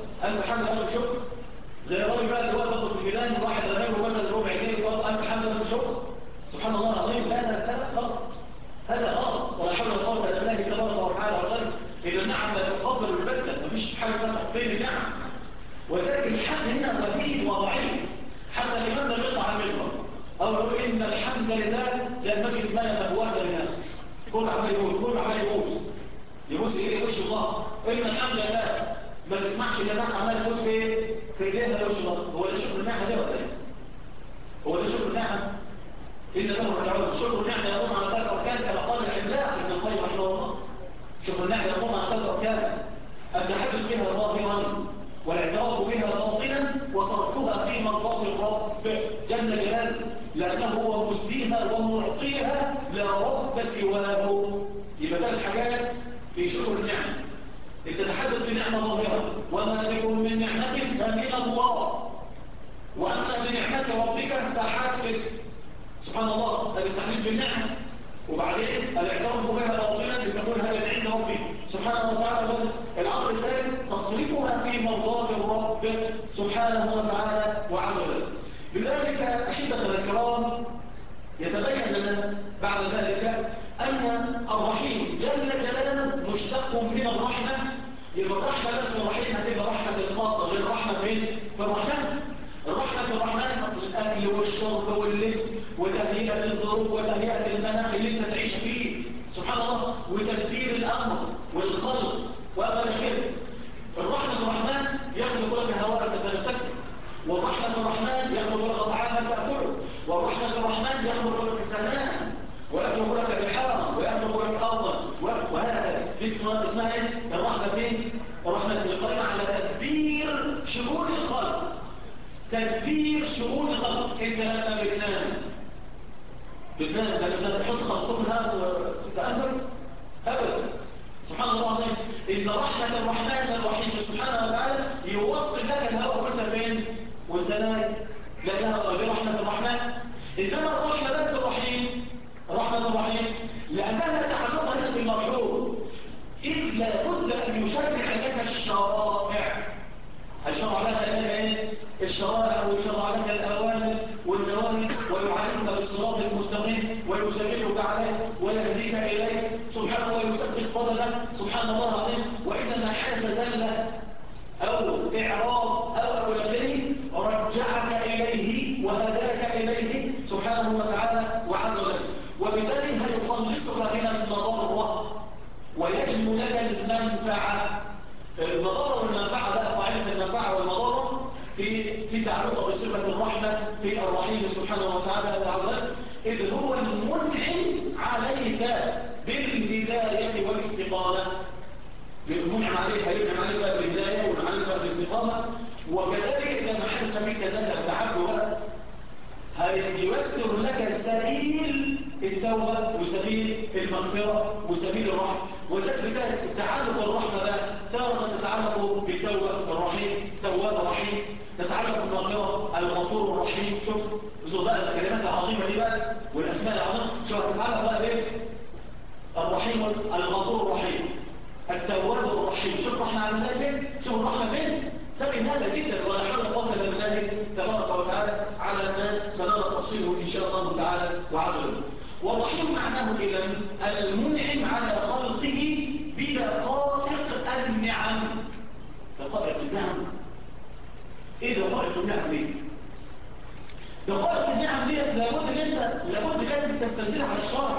حمدا شكر، زي الراجل بقى اللي واقف في الميدان واحد رماله مثلا ربع جنيه يقول ألف حمدا شكر، سبحان الله العظيم. هذا غلط، هذا غلط. ولا حول ولا قوة إلا بالله تبارك وتعالى وقال إن النعم لا تقدر بالبدل، مفيش حاجة اسمها تقدير النعم. وذلك الحمد هنا وزيد وضعيف، حتى الإمام لم يطلع عن المنبر أو يقول إن الحمد لله لا المسجد ما مبواسة للناس، كل عمال يبوس، كل عمال يبوس إيه وش الله. إن الحمد لله ما تسمعش إن الناس عمال تبوس في إيديها وش الله. هو ده شكر النعمة ده ولا إيه؟ هو ده شكر النعمة؟ إن له رجعون. شكر النعمة يقوم على ذلك أركان كما قال العملاق ابن القيم رحمه الله. شكر النعمة يقوم على ذلك أركان: التحدث بها ظاهرا، والاعتراف بها باطنا، وصرفها في مرضاة الرب جل جلاله، لأنه هو مسديها ومعطيها لا رب سواه. يبقى ثلاث حاجات في شكر النعمة: التحدث بنعمة ظاهرة، وما بكم من نعمة فمن الله، وأما بنعمة ربك فحدث. سبحان الله، هذا التحديث بالنعمة. وبعدين الاعتراف بها باطلا لتكون هذا من عند ربي سبحانه وتعالى. الامر الثالث تصريفها في مرضاة الرب سبحانه وتعالى وعز وجل. لذلك احبتنا الكرام يتبين لنا بعد ذلك ان الرحيم جل جلاله مشتق من الرحمه. يبقى الرحمه في الرحيم هتبقى رحمه خاصه غير رحمه في الرحمن. الرحمة في الرحمن الأكل والشرب واللبس وتهيئة الظروف وتهيئة المناخ اللي انت تعيش فيه سبحان الله، وتدبير الأمر والخلق وأمر كده. الرحمة في الرحمن يخلق لك هواء تتنفسه، والرحمة في الرحمن يخلق لك طعاما تأكله، والرحمة في الرحمن يخلق لك سماء ويخلق لك بحارا ويخلق لك أرضا وهذا اسمها ايه؟ الرحمة فين؟ الرحمة القائمة على تدبير شؤون الخلق، تدبير شؤون الخلق. انت لما بتنام لما بتحط خلطتها وتأمل ابدا. سبحان الله العظيم، ان رحمة الرحمن الرحيم سبحانه وتعالى يوصل لك الهواء وانت فين؟ وانت نايم. لانها غير رحمة الرحمن. انما الرحمة ذات الرحيم، رحمة الرحيم لانها تعلقها هنا بالمرحوم، اذ لابد ان يشرع لك الشرائع. هيشرع لك ايه؟ الشرائع، ويشرع لك الاوامر والنواهي، ويعلمك بالصراط المستقيم، ويسلمك عليه، ويهديك اليه سبحانه، ويثبت قدمك سبحان الله العظيم. واذا ما حدث زله او اعراض او اليه رجعك اليه وهداك اليه سبحانه وتعالى وعز وجل. وبالتالي هيخلصك من المضره ويجلب لك المنفعه. المضار والمنفعة بقى قاعدة المنفعة والمضار في تعلق بصفة الرحمة في الرحيم سبحانه وتعالى وعز وجل، إذ هو المنعم عليك بالهداية والاستقامة. المنعم عليك هينعم عليك بقى بالهداية وينعم عليك بقى بالاستقامة. وكذلك إذا ما حدث منك ذلك وتعبه بقى هييسر لك سبيل التوبة وسبيل المغفرة وسبيل الرحمة. وذلك تعلق الرحمة بقى تارة تتعلق بالتوبة الرحيم، تواب رحيم، تتعلق بالمغفرة الغفور الرحيم. شوف بقى الكلمات العظيمة دي بقى والأسماء العظيمة، شوف تتعلق بقى بايه؟ الرحيم الغفور الرحيم، التواب الرحيم. شوف رحمة عملنا فين؟ شوف الرحمة فين؟ تبين هذا جدا ولا حول ولا قوة الا بالله تبارك وتعالى على ما سنرى تفصيله ان شاء الله تعالى وعز وجل. والرحيم معناه اذا المنعم على خلقه بدقائق النعم. دقائق النعم ايه دقائق النعم دي؟ دقائق النعم دي لابد لازم تستنزلها على الشرع.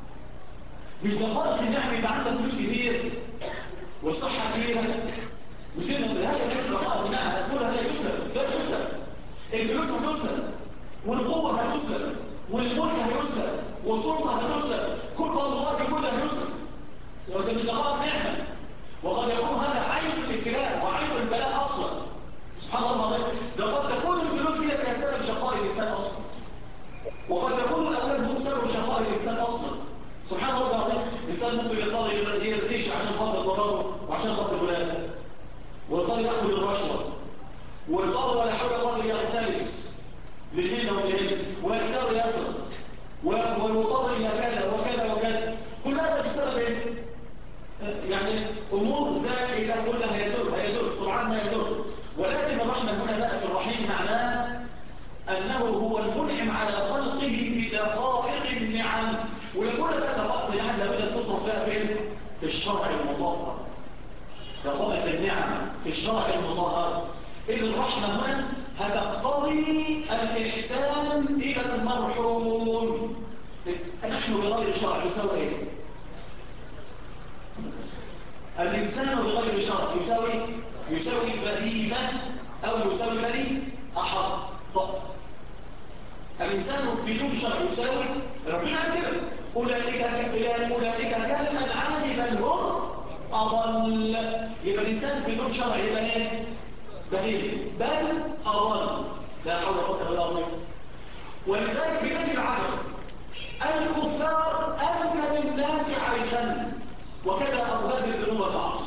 مش دقائق النعم يبقى عندك فلوس كتير والصحة كتيرة، مش كده؟ هذا ليس دقائق النعم. هتقول هذا يسلم، ده يسلم، الفلوس هتسلم، والقوة هتسلم، والملك هيسلم، والسلطة هتسلم، كل الله كلها هيسلم. ده مش دقائق نعمة. وقد يكون هذا عيب الابتلاء وعيب البلاء اصلا. سبحان الله العظيم، ده قد تكون الفلوس هي سبب شقاء الانسان اصلا، وقد يكون الاولاد هم سبب شقاء الانسان اصلا. سبحان الله العظيم، الانسان ممكن يضطر يرتيش عشان خاطر مراته وعشان خاطر ولاده، ويضطر ياكل الرشوه، ويضطر ولا حول ولا قوه يختلس بالهنا والهنا، ويختار يسرق، ويضطر الى كذا وكذا وكذا. كل هذا بسبب ايه؟ يعني امور زائده كلها هيزول طبعا ما يزول. ولكن الرحمة هنا بقى في الرحيم معناه أنه هو المنعم على خلقه بدقائق النعم. ولكل دقائق النعم لابد أن تصرف بقى فين؟ في الشرع المطهر. دقائق النعم في الشرع المطهر. إذ الرحمة هنا هتقتضي الإحسان إلى المرحوم. نحن بغير شرع يساوي إيه؟ الإنسان بغير شرع يساوي بهيمة أو يساوي بني أحر. الإنسان بدون شرع يساوي ربنا كده أولئك كالأنعام بل هم أضل. يبقى الإنسان بدون شرع يبقى إيه؟ بل أضل. لا حول ولا قوة إلا بالله. ولذلك بنجي العجب الكفار أنكد الناس عيشا وكذا أرباب الذنوب والمعاصي.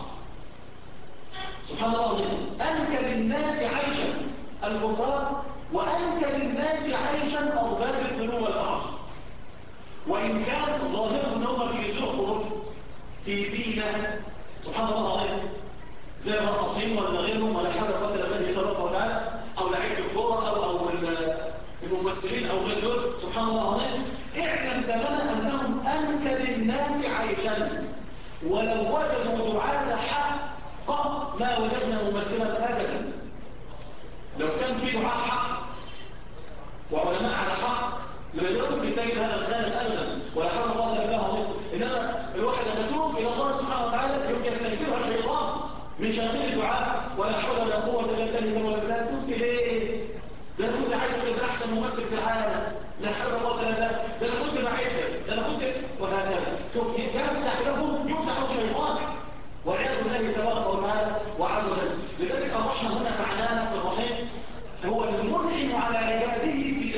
سبحان الله العظيم. أنكد الناس عيشا الكفار وأنكد الناس عيشا أرباب الذنوب والمعاصي. وإن كان ظاهرهم أنهم في زخرف في زينة سبحان الله العظيم زي الرقصين ولا غيرهم ولا حاجة قتل الله تبارك وتعالى أو لعيبة الكورة أو الممثلين أو غير دول سبحان الله العظيم. اعلم تماما أنهم أنكد الناس عيشا. ولو وجدوا دعاة حق ما وجدنا ممثلا أبدا. لو كان في دعاة حق وعلماء على حق لما يدركوا يتجد هذا الخالق أبدا ولا حول ولا قوة إلا بالله. إنما الواحد يتوب إلى الله سبحانه وتعالى يمكن يستنزلها الشيطان من شياطين الدعاء ولا حول ولا قوة إلا بالله ولا بالله. قلت ليه؟ ده أنا كنت عايز أكون أحسن ممثل في العالم لا حول ولا قوة إلا بالله. ده أنا كنت بعيدك ده أنا كنت وهكذا. شوف يفتح له شيطان والعياذ بالله تبارك وتعالى وعز وجل. لذلك الرحمة هنا معناها في الرحيم هو المنعم على عباده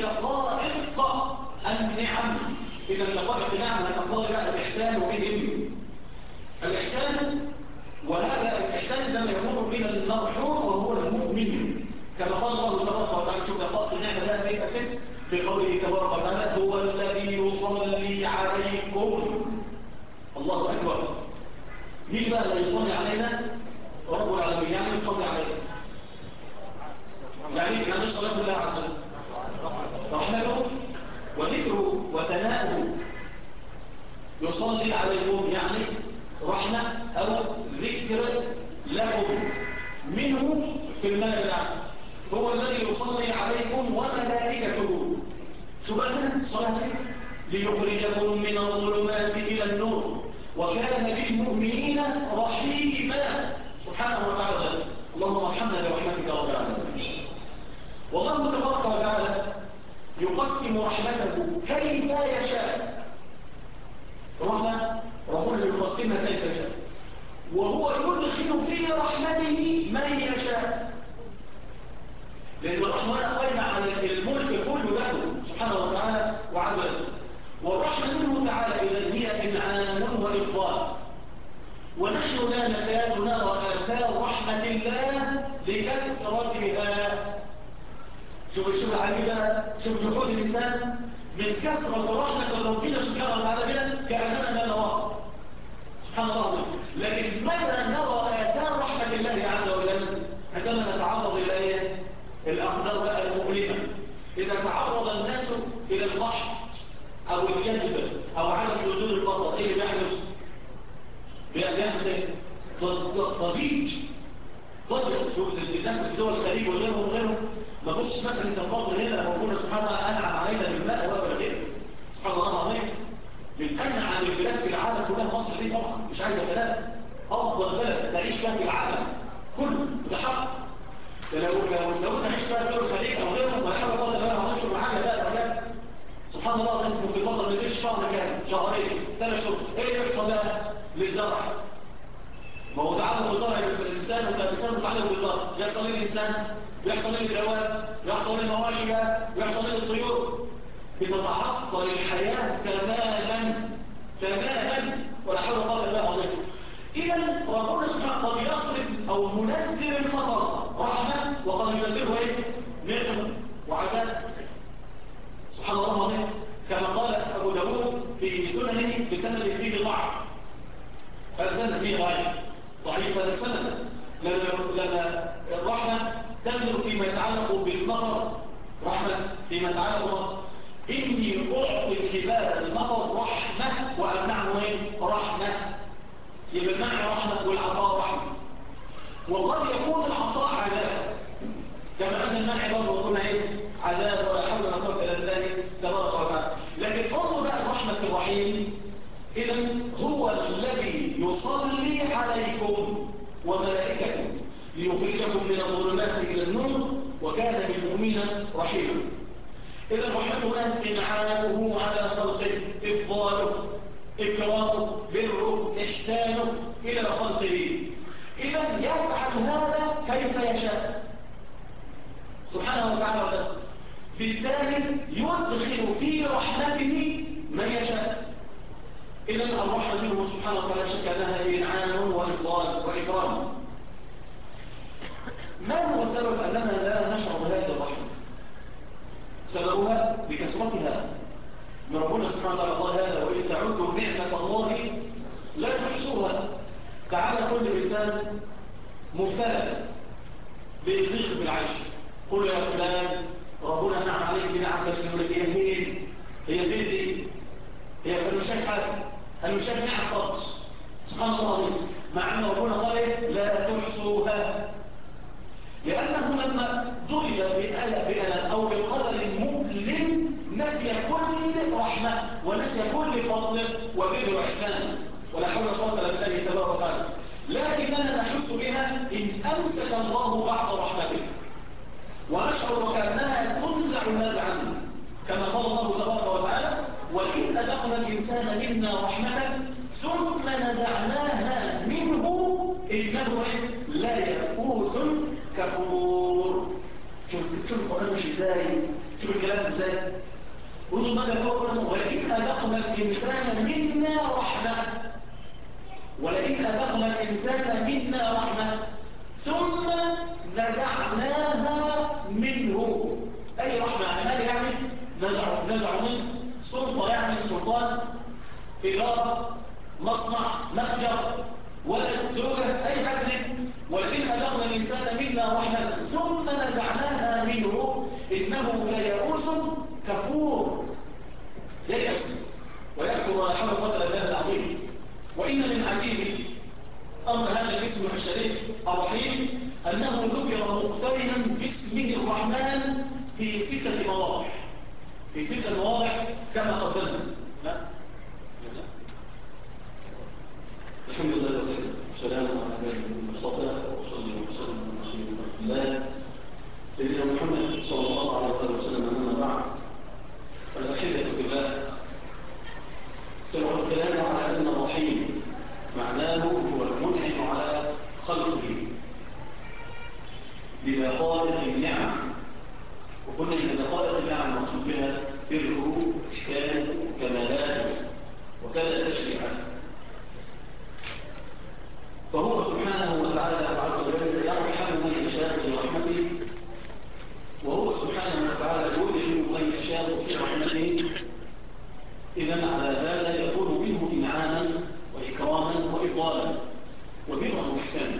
بدقائق النعم. إذا دقائق النعم هتقتضي بقى الإحسان وبهم الإحسان. وهذا الإحسان لما يمر إلى المرحوم وهو المؤمن كما قال الله تبارك وتعالى. شوف دقائق النعمة بقى كيف تتم في قوله تبارك وتعالى هو الذي يصلي عليكم. الله أكبر. مين بقى اللي يصلي علينا؟ رب العالمين. يعني يصلي علينا يعني الصلاة بالله عز وجل رحمته وذكره وثناؤه. يصلي عليكم يعني رحمة أو ذكر لكم منه في الملأ الأعلى. هو الذي يصلي عليكم وملائكته. شو بقى الصلاة ليخرجكم من الظلمات إلى النور وكان بالمؤمنين رحيما سبحانه وتعالى. اللهم ارحمنا برحمتك يا رب العالمين. والله تبارك وتعالى يقسم رحمته كيف يشاء. رحمة ربنا يقسمها كيف يشاء وهو يدخل في رحمته من يشاء. لأن الرحمة قائمة على الملك كله له سبحانه وتعالى وعز وجل. والرحمة منه تعالى إذا هي إنعام وإفضال. ونحن لا نكاد نرى آثار رحمة الله لكثرتها. شوف العجيبة. شوف جحود الإنسان من كثرة رحمة ربنا سبحانه وتعالى بنا كأننا لا نراها سبحان الله. لكن متى نرى آثار رحمة الله عز وجل؟ عندما نتعرض إلى الأقدار بقى المؤلمة. إذا تعرض الناس إلى القحط أو الكذب أو عدم نزول المطر، إيه اللي بيحدث؟ بيحدث إيه؟ ضجيج. شوف الناس في دول الخليج وغيرهم ما تبصش مثلا انت في مصر هنا ربنا سبحانه وتعالى انعم علينا بالماء ولا غيره سبحان الله العظيم. من انعم البلاد في العالم كلها مصر دي طبعا مش عايزه كلام. افضل بلد تعيش فيها في العالم كله ده حق. لو تعيش فيها في دول الخليج او غيرهم ولا حاجه طبعا بقى ما هنشوف معانا بقى ولا سبحان الله العظيم. ممكن فتره ما يزيدش شهر كامل شهرين 3 شهور. ايه اللي بيحصل بقى للزرع؟ ما هو تعلم الزرع الانسان ولا الانسان متعلم بالزرع. يحصل ايه الانسان؟ يحصل ايه الدواب؟ يحصل ايه المواشي؟ يحصل ايه الطيور؟ بتتعطل الحياه تماما ولا حول ولا قوه الا بالله العظيم. اذا ربنا سبحانه قد يصرف او ينزل المطر رحمه وقد ينزله ايه؟ نعمه وعذاب سبحان الله العظيم. كما قال ابو داود في سننه بسند فيه ضعف. هذا سند فيه ضعيف هذا السند لما الرحمه تنزل فيما يتعلق بالمطر رحمة، فيما يتعلق بالمطر. إني أعطي العباد المطر رحمة وأمنعه رحمة. يبقى المنع رحمة والعطاء رحمة. وقد يكون العطاء عذاب، كما أن المنع برضه يكون عذاب، ولا حول ولا قوة إلا بالله تبارك وتعالى. لكن انظر بقى الرحمة الرحيم. إذن هو الذي يصلي عليكم وملائكته ليخرجكم من الظلمات إلى النور وكان بالمؤمنين رحيما. إذن رحمته إنعامه على خلقه، إفضاله، إكرامه، بره، إحسانه إلى خلقه. إذن يفعل هذا كيف يشاء سبحانه وتعالى. بالتالي يدخل في رحمته من يشاء. إذن الرحمة منه سبحانه وتعالى شكلها إنعام وإفضال وإكرام. ما هو سبب أننا لا نشعر بهذه الرحمة؟ سببها بكثرتها. من ربنا سبحانه وتعالى قال هذا وإن تعدوا نعمة الله لا تحصوها. تعالى كل إنسان مبتلى بضيق بالعيش، قل يا فلان ربنا أنعم عليك بنعم تسلم لك. هي فين؟ هي فين دي؟ هي فلو شايف حاجة، هل شايف نعم خالص سبحان الله. مع أن ربنا قال لا تحصوها، لأنه لما ضرب بألم أو بقدر مؤلم نسي كل رحمة ونسي كل فضل وبر وإحسان، ولا حول ولا قوة إلا بالله تبارك وتعالى. لكننا نحس بها إن أمسك الله بعض رحمته، ونشعر وكأنها تنزع نزعا، كما قال الله تبارك وتعالى وإن أذقنا الإنسان منا رحمة ثم نزعناها منه إنه لا يئوس كفور. شوف القرآن مش ازاي، شوف الكلام ازاي. قولوا ماذا يقول ولئن أذقنا الإنسان منا رحمة، ولئن أذقنا الإنسان منا رحمة ثم نزعناها منه. أي رحمة يعني نزع منه سلطة، يعني سلطان، إدارة، مصنع، متجر، ولد، زوجة، أي حاجة. ولئن أذقنا الإنسان منا رحمة ثم نزعناها منه إنه ليئوس كفور. ييأس ويكفر ولا حول ولا قوة إلا بالله العظيم. وإن من عجيب أمر هذا الاسم الشريف الرحيم أنه ذكر مقترنا باسمه الرحمن في 6 مواضع، في 6 مواضع كما قدمنا. لا الحمد لله والسلام على عباده المصطفى، وصلي وسلم على رسول الله سيدنا محمد صلى الله عليه وسلم. أما بعد، فالأحبة في الله، سبق الكلام على أن الرحيم معناه هو المنعم على خلقه بدقائق النعم. وقلنا ان دقائق النعم المقصود بها بره، احسانه، كمالاته، وكذا تشريعه. فهو سبحانه وتعالى عز وجل يرحم من يشاء برحمته، وهو سبحانه وتعالى يدخل من يشاء في رحمته. إذن على هذا يكون منه إنعاما وإكراما وإفضالا وبرا وإحسانا.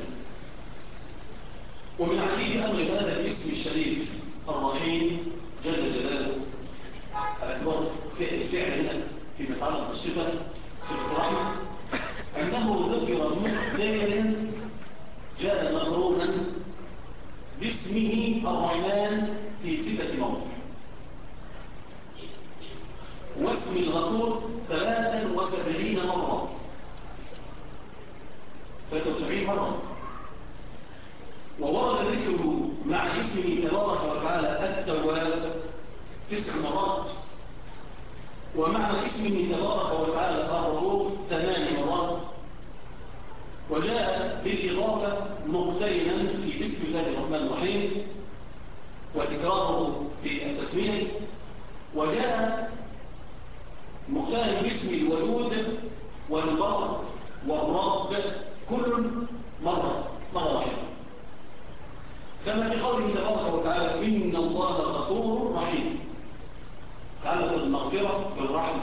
ومن عجيب أمر هذا الاسم الشريف الرحيم جل جلاله اعتبار الفعل هنا فيما يتعلق بالصفة، صفة الرحمة، أنه ذكر مقترنا جاء مقرونا باسمه الرحمن في 6 مواضع، واسم الغفور 73 مرة، 73 مرة. وورد ذكره مع اسمه تبارك وتعالى التواب 9 مرات، ومع اسمه تبارك وتعالى الرؤوف 8 مرات. وجاء بالإضافة مقترنا في بسم الله الرحمن الرحيم وتكراره في التسمية. وجاء مقترن باسم الودود والبر والرب كل مرة واحدة، كما في قوله تبارك وتعالى إن الله غفور رحيم، تعالى المغفرة والرحمة.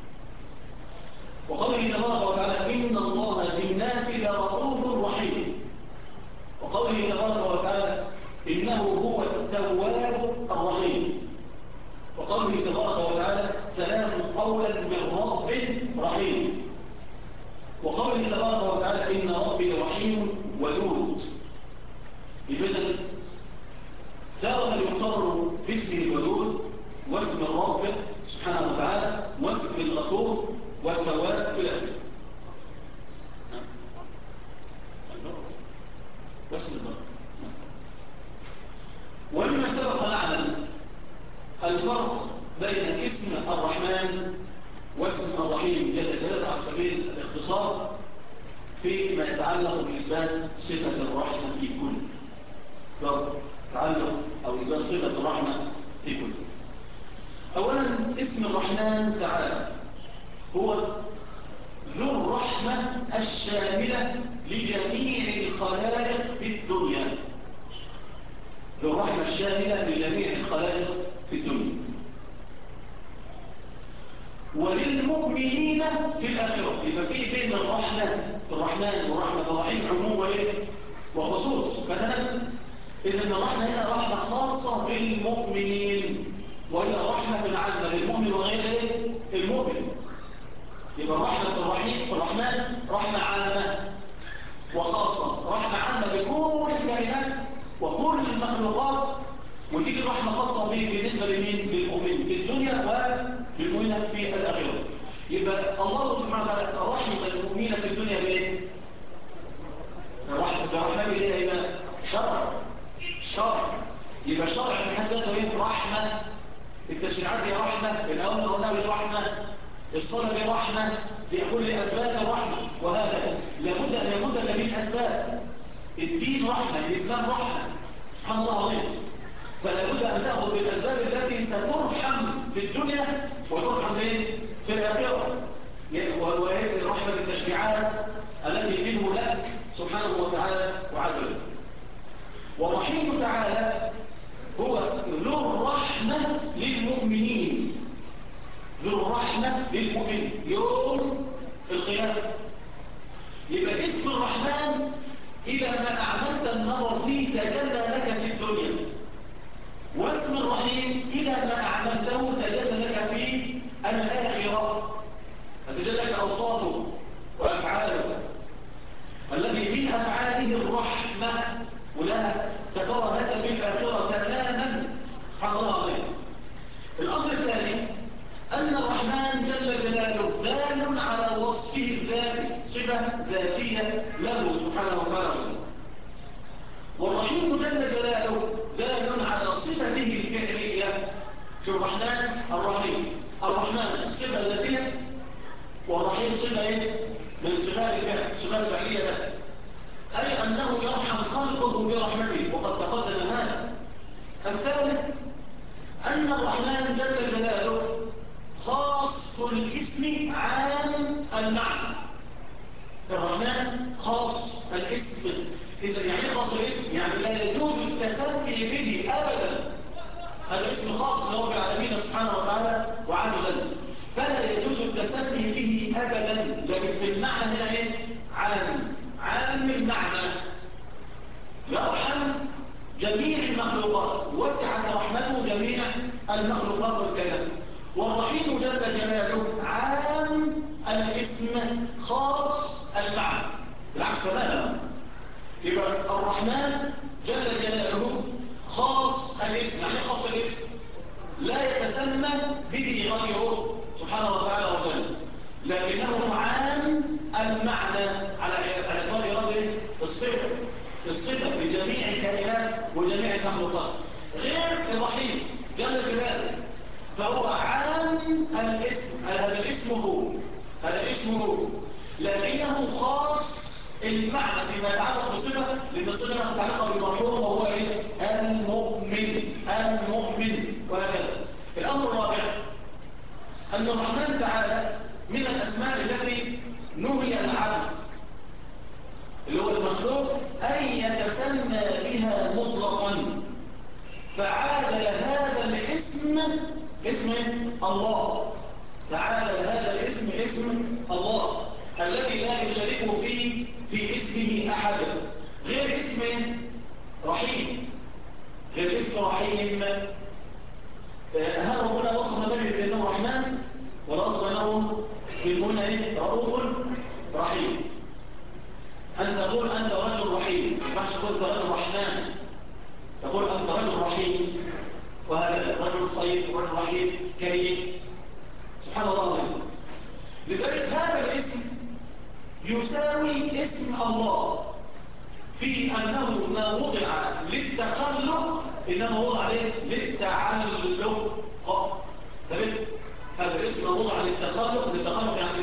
وقوله تبارك وتعالى إن الله بالناس لرؤوف رحيم. وقوله تبارك وتعالى إنه هو التواب الرحيم. وقوله تبارك وتعالى سلام قولا من رب رحيم. وقوله تبارك وتعالى إن ربي رحيم ودود. إذن تارة يختار باسمه الودود واسم الرب سبحانه وتعالى واسم الغفور والتواب إلى آخره. واسم الغفور. ومما سبق نعلم الفرق بين اسم الرحمن واسم الرحيم جل جلاله على سبيل الاختصار فيما يتعلق بإثبات صفة الرحمة في كل فرق تعلق أو إثبات صفة الرحمة في كل. أولا اسم الرحمن تعالى هو ذو الرحمة الشاملة لجميع الخلائق في الدنيا. ذو الرحمة الشاملة لجميع الخلائق في الدنيا وللمؤمنين في الآخرة. يبقى في بين الرحمة في الرحمن ورحمة الرحيم عموم وخصوص. مثلا إذا الرحمة هنا رحمة خاصة بالمؤمنين وهي رحمة عامة للمؤمن وغير المؤمن. يبقى الرحمة في الرحيم في الرحمن رحمة عامة وخاصة. رحمة عامة بكل الكائنات وكل المخلوقات، وتيجي الرحمة خاصة بالنسبة لمين؟ للمؤمن في الدنيا وللمؤمن في الآخرة. يبقى الله سبحانه وتعالى رحمة المؤمنين في الدنيا بإيه؟ برحمة إليها إيه؟ شرع. يبقى الشرع في حد ذاته إيه؟ رحمة. التشريعات دي رحمة، الأوامر والنهي رحمة، الصلاة دي رحمة، لكل أسباب الرحمة. وهذا لابد أن يكون لك من أسباب. الدين رحمة، الإسلام رحمة، سبحان الله العظيم. فلا بد أن تأخذ بالأسباب التي سترحم في الدنيا وترحم في الآخرة. وهي رحمة التشريعات التي منه لك سبحانه وتعالى وعز وجل. والرحيم تعالى هو ذو الرحمة للمؤمنين. ذو الرحمة للمؤمنين يوم القيامة. يبقى اسم الرحمن إذا ما أعملت النظر فيه تجلى لك في الدنيا، واسم الرحيم إذا ما أعملته تجلى لك في الآخرة. فتجلى لك أوصافه وأفعاله الذي من أفعاله الرحمة، ولا سترى هذا في الآخرة تماما. سبحان الله العظيم. الأمر الثاني أن الرحمن جل جلاله دال على وصفه الذاتي، صفة ذاتية له سبحانه وتعالى. والرحيم جل جلاله دال على صفته الفعلية. في الرحمن الرحيم، الرحمن صفة ذاتية والرحيم صفة من صفات الفعل، صفات فعلية له، أي أنه يرحم خلقه برحمته، وقد تقدم هذا. الثالث أن الرحمن جل جلاله خاص الاسم عام المعنى. الرحمن خاص الاسم. إذا يعني خاص الاسم يعني لا يجوز التسمي به أبدا. هذا اسم خاص لرب العالمين سبحانه وتعالى وعز وجل، فلا يجوز التسمي به أبدا. لكن في المعنى هنا عام المعنى. يرحم جميع المخلوقات، وسعت رحمته جميع المخلوقات والكائنات. والرحيم جل جلاله عام الاسم خاص المعنى، بالعكس تماما. يبقى الرحمن جل جلاله خاص الاسم. يعني خاص الاسم لا يتسمى به غيره سبحانه وتعالى وسلم، لكنه عام المعنى على اعتبار الصفة لجميع الكائنات وجميع المخلوقات. غير الرحيم جل جلاله فهو عام الاسم. هذا اسمه لكنه خاص المعنى فيما يتعلق بالصفة، لأن الصفة متعلقة بالمرحوم وهو المؤمن وهكذا. الأمر الرابع أن الرحمن تعالى من الأسماء التي نهي العبد اللي هو المخلوق أن يتسمى بها مطلقا، فعادل هذا الاسم اسم الله. تعالى هذا الاسم اسم الله الذي لا يشاركه في اسمه أحد غير اسم رحيم. غير اسم رحيم. هل ربنا وصف النبي بأنه رحمن ولا وصف أنه بالمنى رؤوف رحيم؟ أن تقول أنت رجل رحيم، ما ينفعش تقول أنت رجل رحمن، تقول أنت رجل رحيم، وهذا رجل طيب ورجل رحيم كريم. سبحان الله العظيم. لذلك هذا الاسم يساوي اسم الله في أنه ما وضع للتخلق إنما وضع عليه للتعلق. هذا الاسم وضع للتخلق يعني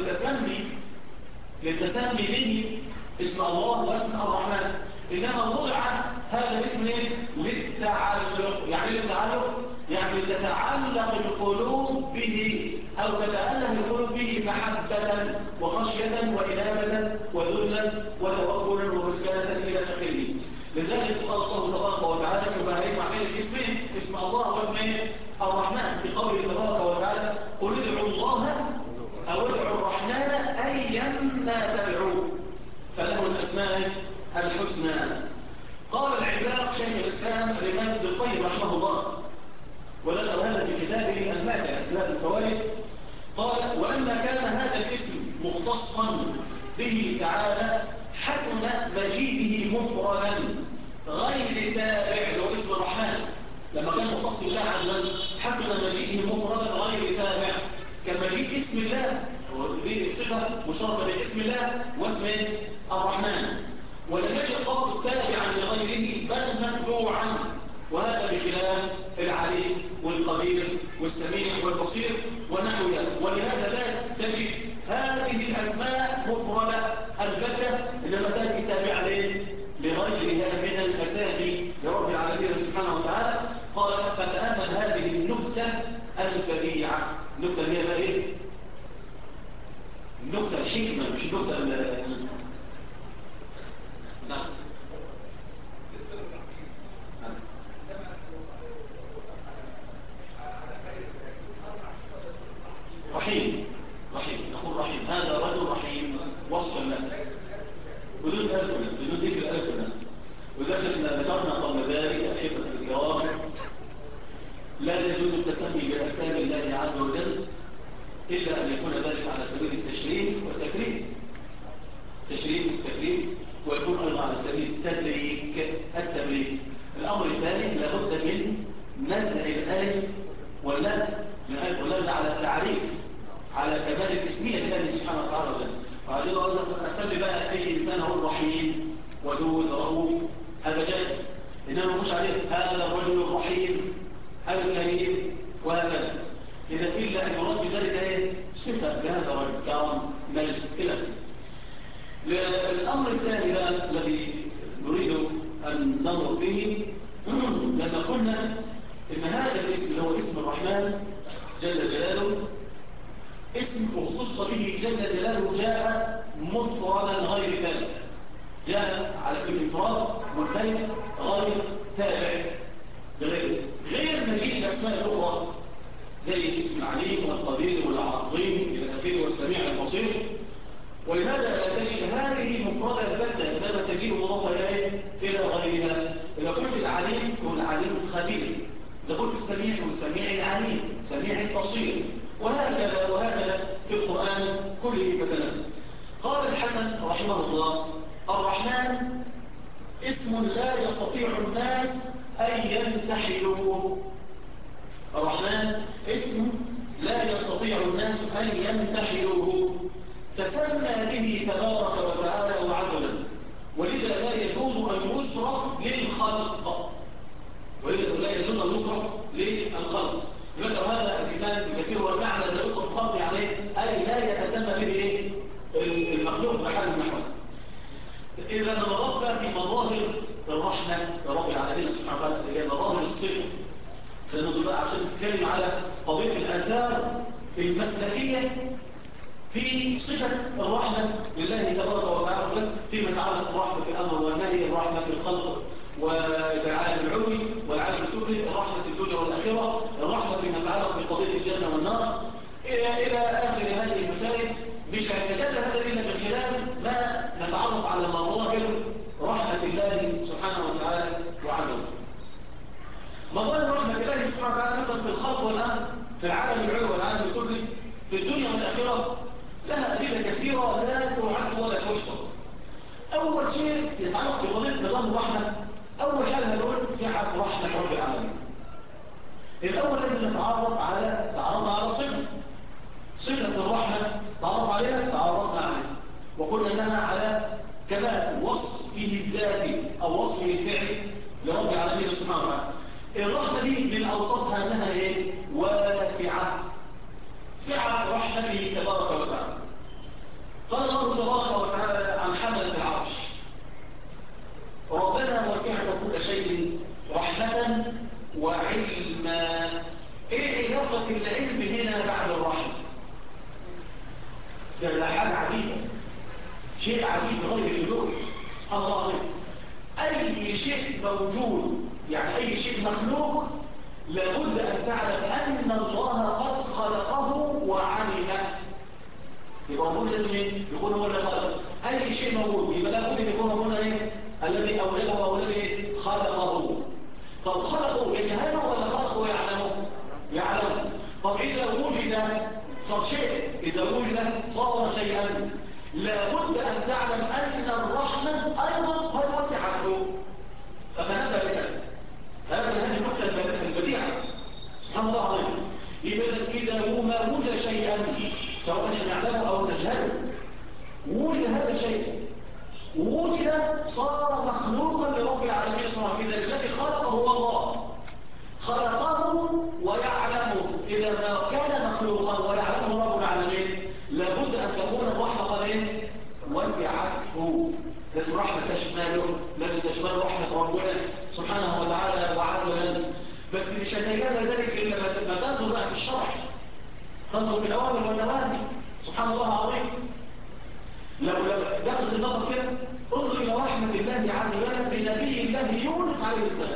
للتسمي به اسم الله واسم الرحمن، إنما وضع هذا الاسم للتعلق. يعني للتعلق يعني تتعلق القلوب به أو تتأله القلوب به محبة وخشية وإنابة وذلا وتوكلا ومسكنة إلى آخره. لذلك قال الله تبارك وتعالى شبه يجمع بين الاسمين اسم الله واسم الرحمن في قوله تبارك وتعالى قل ادعوا الله أو ادعوا الرحمن أيا ما تدعوا فله الأسماء الحسنى. قال العملاق شيخ الإسلام الإمام ابن القيم رحمه الله وذكر هذا في كتابه الماتع كتاب الفوائد، قال ولما كان هذا الاسم مختصا به تعالى حسن مجيئه مفردا غير تابع له اسم الرحمن. لما كان مختص بالله عز وجل حسن مجيئه مفردا غير تابع كمجيء اسم الله، ودي صفه مشتركه بين اسم الله واسم الرحمن، ولم يجد قط تابعا لغيره بل متبوعا، وهذا بخلاف العليم والقدير والسميع والبصير ونحوها. ولهذا لا تجد هذه الأسماء مفردة البتة، إنما تأتي تابعة لغيرها من الأسامي لرب العالمين سبحانه وتعالى. قال فتأمل هذه النكتة البديعة. النكتة اللي هي بقى إيه؟ النكتة الحكمة مش النكتة نعم. رحيم نقول رحيم، هذا رجل رحيم وصفا له بدون ألف بدون ذكر ألف له. وذكرنا ذكرنا قبل ذلك أحبة الكرام لا يجوز التسمي بأسامي الله عز وجل إلا أن يكون ذلك على سبيل التشريف والتكريم، ويكون أيضا على سبيل التبريك. الأمر الثاني لابد من نزع الألف واللام من الألف واللام على التعريف على كمال الاسمية لله سبحانه وتعالى. فعجل أسمي بقى أي إنسان هو رحيم ودود رؤوف هذا جائز، إنما مش عليه هذا الرجل الرحيم هذا الكريم وهكذا. إذا إلا أن يرد بذلك صفة لهذا الرجل كرم مجد إلى الأمر الثاني بقى الذي نريد أن ننظر فيه لما قلنا إن هذا الاسم اللي هو اسم الرحمن جل جلاله اسم اختص به جل جلاله جاء مفردا غير تابع، جاء على سبيل الانفراد منفرد غير تابع غير مجيء الأسماء الأخرى زي اسم العليم والقدير والعظيم إلى الأخير والسميع البصير. ولهذا لا تجد هذه مفردة البتة إنما تجيء مضافة إلى غيرها. إذا قلت العليم هو العليم الخبير، إذا قلت السميع هو السميع العليم السميع البصير، وهكذا في القرآن كله فتنبه. قال الحسن رحمه الله الرحمن اسم لا يستطيع الناس أن ينتحلوه. الرحمن اسم لا يستطيع الناس أن ينتحلوه تسمى به تبارك وتعالى وعزلا، ولذا لا يجوز أن يصرف للخلق، للخلق. يذكر هذا الإمام الكثير والمعنى لا يصرف الخلق عليه أي لا يتسمى به المخلوق بحال النحو. إذا نظرت في مظاهر الرحمة لرب العالمين سبحانه وتعالى هي مظاهر الصفة، لأنه بقى عشان نتكلم على قضية الآثار المسلكية في صفة الرحمة لله تبارك وتعالى فيما يتعلق بالرحمة في الأمر والنهي، الرحمة في الخلق والعالم العلوي والعالم السفلي، الرحمة في الدنيا والآخرة، الرحمة فيما يتعلق بقضية الجنة والنار إلى آخر هذه المسائل. مش هيتجلى هذا إلا من خلال ما نتعرف على مظاهر رحمة الله سبحانه وتعالى وعز وجل. مثلا في الخلق والأمر في العالم العلوي والعالم السفلي في الدنيا والآخرة لها أدلة كثيرة لا تعد ولا تحصى. أول شيء يتعلق بقضية نظام الرحمة، أول حاجة هنقول سعة رحمة رب العالمين. الأول لازم نتعرف على صفة الرحمة، تعرفنا عليها وقلنا أنها على كمال وصفه الذاتي أو وصفه الفعلي لرب العالمين سبحانه وتعالى. الرحمة دي من أوصافها أنها إيه؟ واسعة، سعة رحمته تبارك وتعالى. قال الله تبارك وتعالى عن حملة العرش: ربنا وسعت كل شيء رحمة وعلما. ايه علاقة العلم هنا بعد الرحمة؟ ده حاجة عجيبة، شيء عجيب غير حدود. سبحان الله العظيم. اي شيء موجود يعني اي شيء مخلوق لابد ان تعلم ان الله قد خلقه وعلمه. يبقى موجود لازم يكون هو اللي خلق اي شيء موجود، يبقى لابد ان يكون هو ايه؟ الذي اوجده او الذي خلقه. طب خلقه يجهله ولا خلقه يعلمه؟ طب اذا وجد صار شيء، اذا وجد صار شيئا، لابد ان تعلم ان الرحمه ايضا قد وسعته. فنبدا بهذا، هذه النقطه البديعه. سبحان الله العظيم. اذا ما وجد شيئا سواء نحن نعلمه او نجهله، وجد هذا الشيء وجد صار مخلوقا لرب العالمين سبحانه. اذا الذي خلقه هو الله، خلقه ويعلمه. اذا ما كان مخلوقا ويعلمه رب العالمين لابد ان تكون الرحمه قد وسعته. لازم رحمه تشمله، لازم تشمل رحمه ربنا سبحانه وتعالى وعز وجل. بس مش هتجاهل ذلك الا ما تنظر بقى في الشرع، تنظر في الاوامر والنواهي. سبحان الله العظيم. لو دخلت النظر كده انظر الى رحمه الله عز وجل بنبي الله يونس عليه السلام.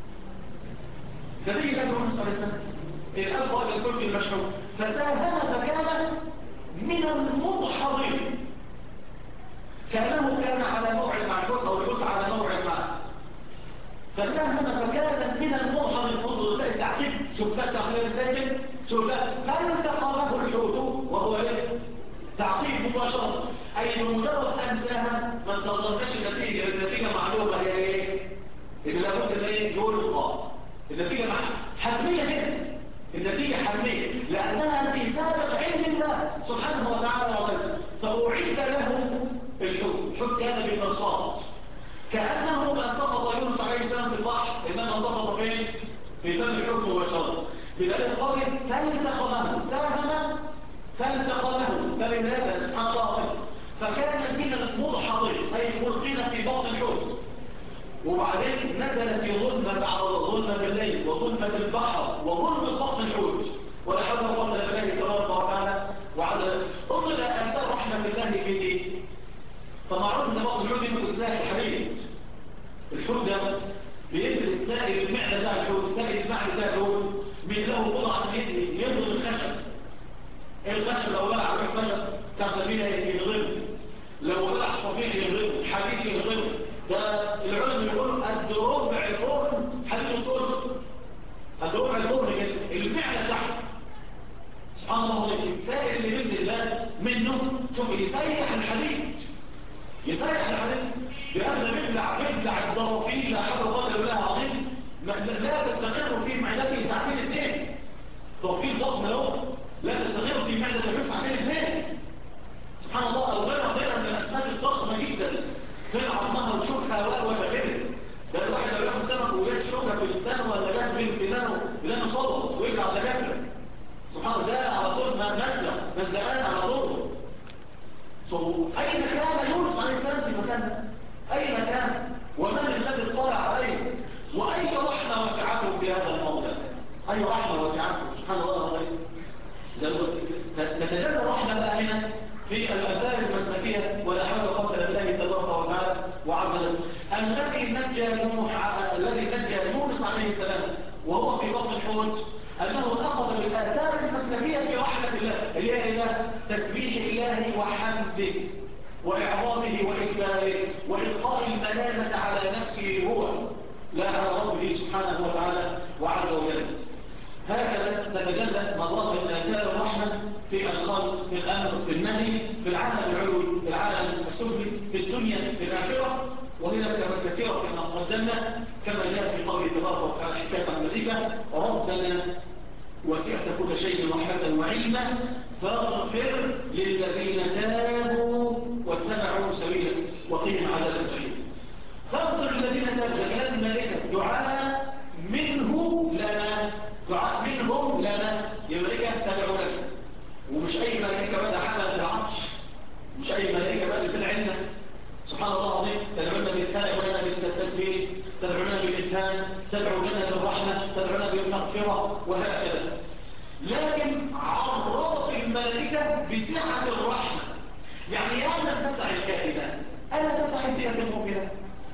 نبي الله يونس عليه السلام إذ ألقى إلى الفلك المشحون فساهم فكان من المدحضين، كأنه كان على موعد مع الحوت أو الحوت على موعد معه، فساهم فكان من المدحضين. انظر تلاقي التعقيب، شوف ده التعقيب ازاي، شوف ده فالتقمه الحوت وهو ايه؟ تعقيب مباشرة. أي بمجرد أن ساهم ما انتظرناش النتيجة معلومة هي ايه؟ إن لابد ان ايه؟ يلقى. النتيجة حتمية هنا، النتيجة حتمية لأنها في سابق علم الله سبحانه وتعالى وتعالى. فأعيد له الحوت كان بالمرصاد كأنه ما سقط يونس عليه السلام في البحر، إنما سقط فين؟ في فم الحوت مباشرة. بذلك قال فالتقمه، ساهم فالتقمه فلماذا سبحان الله. فكان من المدحضين أي ملقين في بطن الحوت، وبعدين نزل في ظلمة بعد ظلمة الليل وظلمة البحر وظلمة بطن الحوت، ولا حول ولا قوة إلا بالله تبارك وتعالى وعز وجل. انظر إلى آثار رحمة الله في ايه؟ فمعروف ان بطن الحوت يمكن سائل الحديد. الحوت ده بينزل السائل المعدة بتاع الحوت، السائل المعدة بتاع الحوت من له بضعة يضرب الخشب. الخشب لو بلع على الخشب بتاع سبيله يغلبه، لو بلع صفيح يغلبه، حديد يغلبه. ده العلم يقولوا قد ربع فرن حديد وصلب، قد ربع الفرن كده المعدة تحت. سبحان الله. السائل اللي بينزل ده منه شوف يسيح الحديد، لأنه بيبلع الضرافيل. لا حول ولا قوة إلا بالله العظيم. لا تستقر في معدته ساعتين اثنين. ضرافيل ضخم له لا تستقر في معدة الحوت ساعتين اثنين. سبحان الله. أولا غير من الأسماك الضخمة جدا في عظمها وشوكها ولا غيره. ده الواحد لو ياخد سمك ويجد شوكة في لسانه ولا جاب بين سنانه لانه صدت ويجري على الدكاتره. سبحان الله. ده على طول مزقان على طول. أين كان يونس عليه السلام في مكانه؟ أين كان؟ ومن الذي اطلع عليه؟ وأي رحمة وسعته في هذا الموضع؟ أي رحمة وسعته؟ سبحان الله. تتجلى الرحمة بقى هنا في الآثار المسلكية ولا حول ولا قوة إلا بالله تبارك وتعالى وعز وجل. الذي نجى يونس عليه السلام وهو في بطن الحوت أنه أخذ بالآثار المسلكية في رحمة الله اللي هي إلى تسبيح الله وحمده وإعظامه وإكباره وإلقاء الملامة على نفسه هو لا على ربه سبحانه وتعالى وعز وجل. هكذا تتجلى مظاهر آثار الرحمة في الخلق، في الأمر، في النهي، في العالم العلوي، في العالم السفلي، في الدنيا، في الآخرة. وهي كثيرة كما قدمنا، كما جاء في قوله تبارك وتعالى حكاية عن الملائكة: ربنا وسعت كل شيء رحمة وعلما فاغفر للذين تابوا واتبعوا سبيلك وقهم عذاب الجحيم. فاغفر للذين تابوا، لكلام الملائكة دعاء منه لنا، دعاء منهم لنا. الملائكة تدعو لنا، ومش أي ملائكة بقى حملت العرش، مش أي ملائكة بقى اللي طلع لنا، سبحان الله العظيم، تدعو لنا بالتسبيح، تدعو لنا بالإلهام، تدعو لنا بالرحمة، تدعو لنا بالمغفرة، وهكذا. لكن عرضت الملائكة بسعة الرحمة، يعني يا من تسع الكائنات ألا تسع فئة المؤمنات؟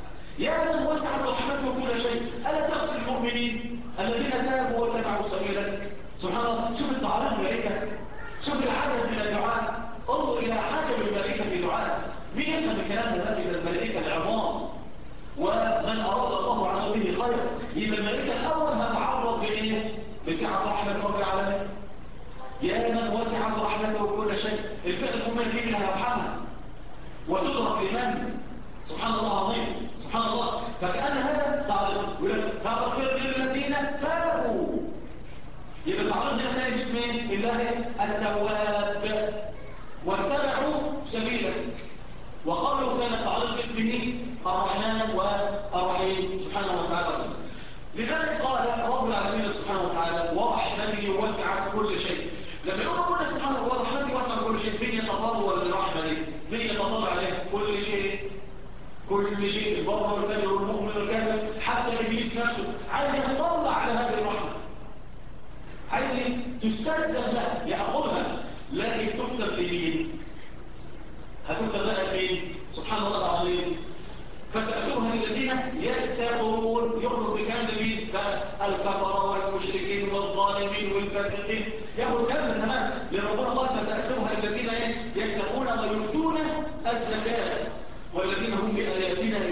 يا من وسعت رحمته كل شيء ألا تغفر المؤمنين الذين تابوا واتبعوا سبيلك؟ سبحان الله. شوف الدعاء الملائكة، شوف العجب من الدعاء، انظر إلى عجب الملائكة في دعاء. مين يفهم الكلام ده من الملائكة العظام؟ ومن أراد الله عن به خير، يبقى الملائكة الأول هتعرض بإيه؟ بسعة رحمة رب العالمين. يا من وسعت رحمته كل شيء، الفئة المؤمنة دي اللي هيرحمها وتضرب لمن؟ سبحان الله العظيم، سبحان الله. فكأن هذا تعرض، فاغفر للذين تابوا، يبقى تعرض هنا تاني باسم الله التواب واتبعوا سبيلك، وقالوا كان التعريض باسمه الرحمن والرحيم سبحانه وتعالى. لذلك قال رب العالمين سبحانه وتعالى: ورحمتي وسعت كل شيء. لما يقول ربنا سبحانه وتعالى ورحمتي وسعت كل شيء، مين يتطلع للرحمه دي؟ مين يتطلع عليها؟ كل شيء، كل شيء، البر والفجر والمؤمن والكافر، حتى ابليس نفسه عايز يتطلع على هذه الرحمه، عايز تستلزم لها، ياخذها، لكن تكتب لمين؟ هتكتب بقى لمين؟ سبحان الله العظيم. فسألوها للذين يتقون، يخرج بكلام مين؟ الكفر والمشركين والظالمين والفاسقين، ياخذ كلام تمام. لأن ربنا قال: فسألوها للذين يتقون ويؤتون الزكاة والذين هم بآياتنا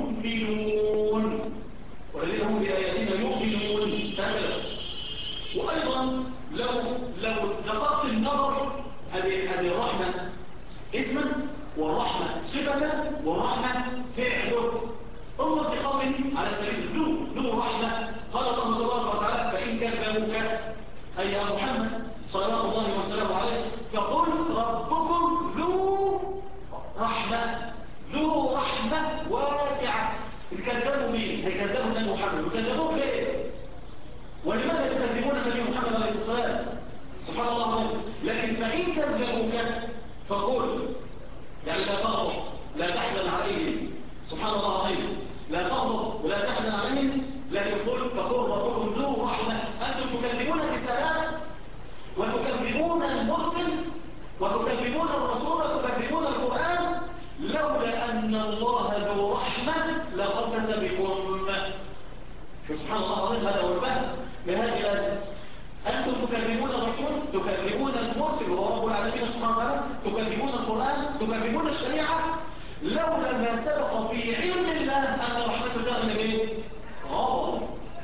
يؤمنون، والذين هم بآياتنا يؤمنون. هكذا. وأيضا لو دققت النظر، هذه الرحمة اسما، والرحمة صفة، والرحمة فعله. انظر في قوله على سبيل ذو رحمة. قال الله تبارك وتعالى: فإن كذبوك أي يا محمد صلوات الله وسلامه عليه فقل ربكم ذو رحمة، ذو رحمة واسعة. الكذبوا مين؟ هيكذبوا النبي محمد، وكذبوه ليه؟ ولماذا تكذبون النبي محمد عليه الصلاة والسلام؟ سبحان الله العظيم. لكن فإن كذبوك فقل، يعني لا تغضب، لا تحزن عليهم، سبحان الله العظيم، لا تغضب ولا تحزن عليهم، لكن فقل ربكم ذو رحمة. أنتم تكذبون الرسالات وتكذبون المرسل وتكذبون الرسول وتكذبون القرآن، لولا أن الله ذو رحمة لخسف بكم. سبحان الله العظيم. هذا هو الفهم لهذه الآية. أنتم تكذبون الرسول، تكذبون المرسل وهو رب العالمين سبحانه وتعالى، تكذبون القرآن، تكذبون الشريعة، لولا ما سبق في علم الله أن رحمته تغنى به غضب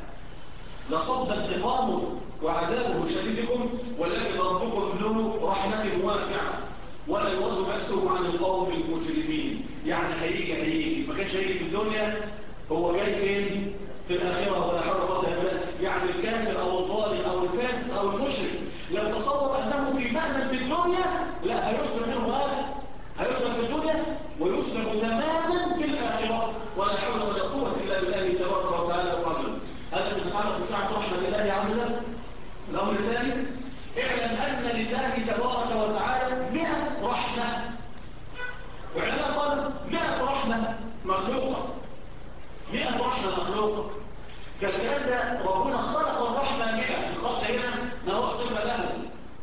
لصد انتقامه وعذابه شديدكم، ولكن ربكم ذو رحمة واسعة ولا يرد بأسه عن القوم المجرمين. يعني هيجي ما كانش هيجي في الدنيا، هو جاي فين؟ في الآخرة. ولا حول ولا قوة إلا بالله. يعني الكافر أو الظالم أو الفاسق أو المشرك لو تصور أنه في مهنة في الدنيا، لا، هيسلم منه هذا، هيسلم في الدنيا ويسلم تماما في الآخرة. ولا حول ولا قوة إلا بالله تبارك وتعالى وقدره. هذا يتعلق بسعة رحمة الله عز وجل. الأمر الثاني: اعلم أن لله تبارك وتعالى 100 رحمة. وعلماء قالوا 100 رحمة مخلوقة، 100 رحمة مخلوقة. كالكلام ده ربنا خلق الرحمة 100، الخلق هنا نوصف له،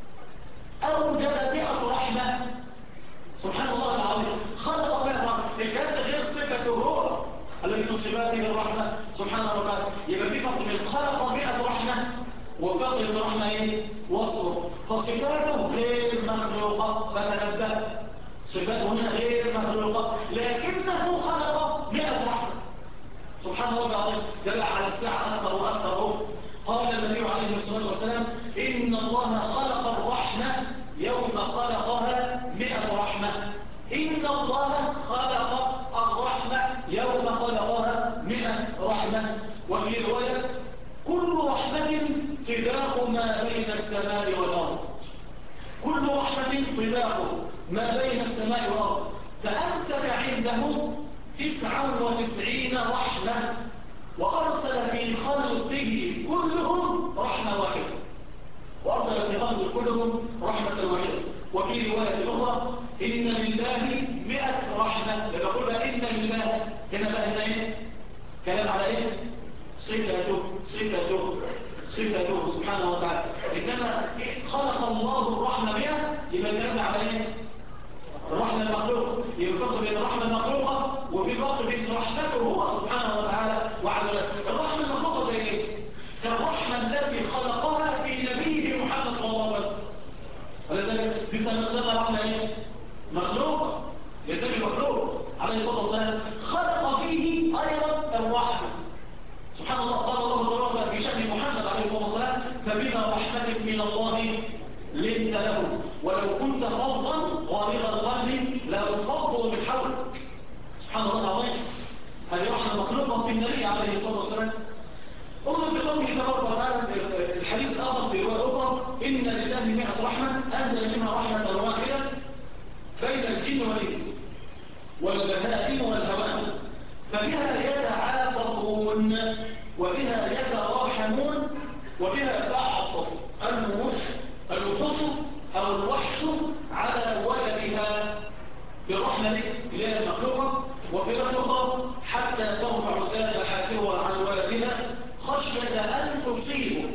أوجد 100 رحمة. سبحان الله العظيم. خلق 100 رحمة. الكلام ده غير صفته هو الذي نصفات به الرحمة سبحانه وتعالى. يبقى في فرق بين خلق 100 رحمة وفرق بين الرحمة ايه؟ وصفه. فصفاته غير مخلوقة، فتنبه، صفاته هنا غير مخلوقة، لكنه خلق 100 رحمة. سبحان الله العظيم. دل على السعة أكثر وأكثر. قال النبي عليه الصلاة والسلام إن الله خلق الرحمة يوم خلقها 100 رحمة. إن الله خلق الرحمة يوم خلقها 100 رحمة. وفي رواية كل رحمة طباق ما بين السماء والأرض. كل رحمة طباق ما بين السماء والأرض. فأمسك عنده 99 رحمة وأرسل في خلقه كلهم رحمة واحدة. وأرسل في خلقه كلهم رحمة واحدة. وفي رواية أخرى إن لله 100 رحمة. لما قلنا إن لله هنا بقى هنا إيه؟ كلام على إيه؟ صفته سبحانه وتعالى. إنما خلق الله الرحمة 100 يبقى الكلام على إيه؟ الرحمة المخلوقة. يفرق بين الرحمة المخلوقة وفي فرق بين رحمته هو سبحانه وتعالى وعز وجل. الرحمة المخلوقة زي ايه؟ كالرحمة التي خلقها في نبيه محمد صلى الله عليه وسلم. ولذلك دي سنة رحمة ايه؟ مخلوقة. النبي مخلوق عليه الصلاة والسلام خلق فيه أيضا الرحمة. سبحان الله. قال الله تعالى في شأن محمد عليه الصلاة والسلام فبما رحمة من الله لنت له ولو كنت فظا غليظ القلب لانفضوا من حولك. سبحان الله العظيم. هذه رحمة مخلوقة في النبي عليه الصلاة والسلام. انظر بقوله تبارك وتعالى الحديث الآخر في رواية أخرى إن لله 100 رحمة أنزل منها رحمة واحدة بين الجن والإنس والبهائم والهوام فبها يتعاطفون وبها يتراحمون وبها تعطف الوحوش أو الوحش على ولدها بالرحمة دي اللي هي المخلوقة. وفي رواية أخرى حتى ترفع ذابحتها عن ولدها خشية أن تصيبه.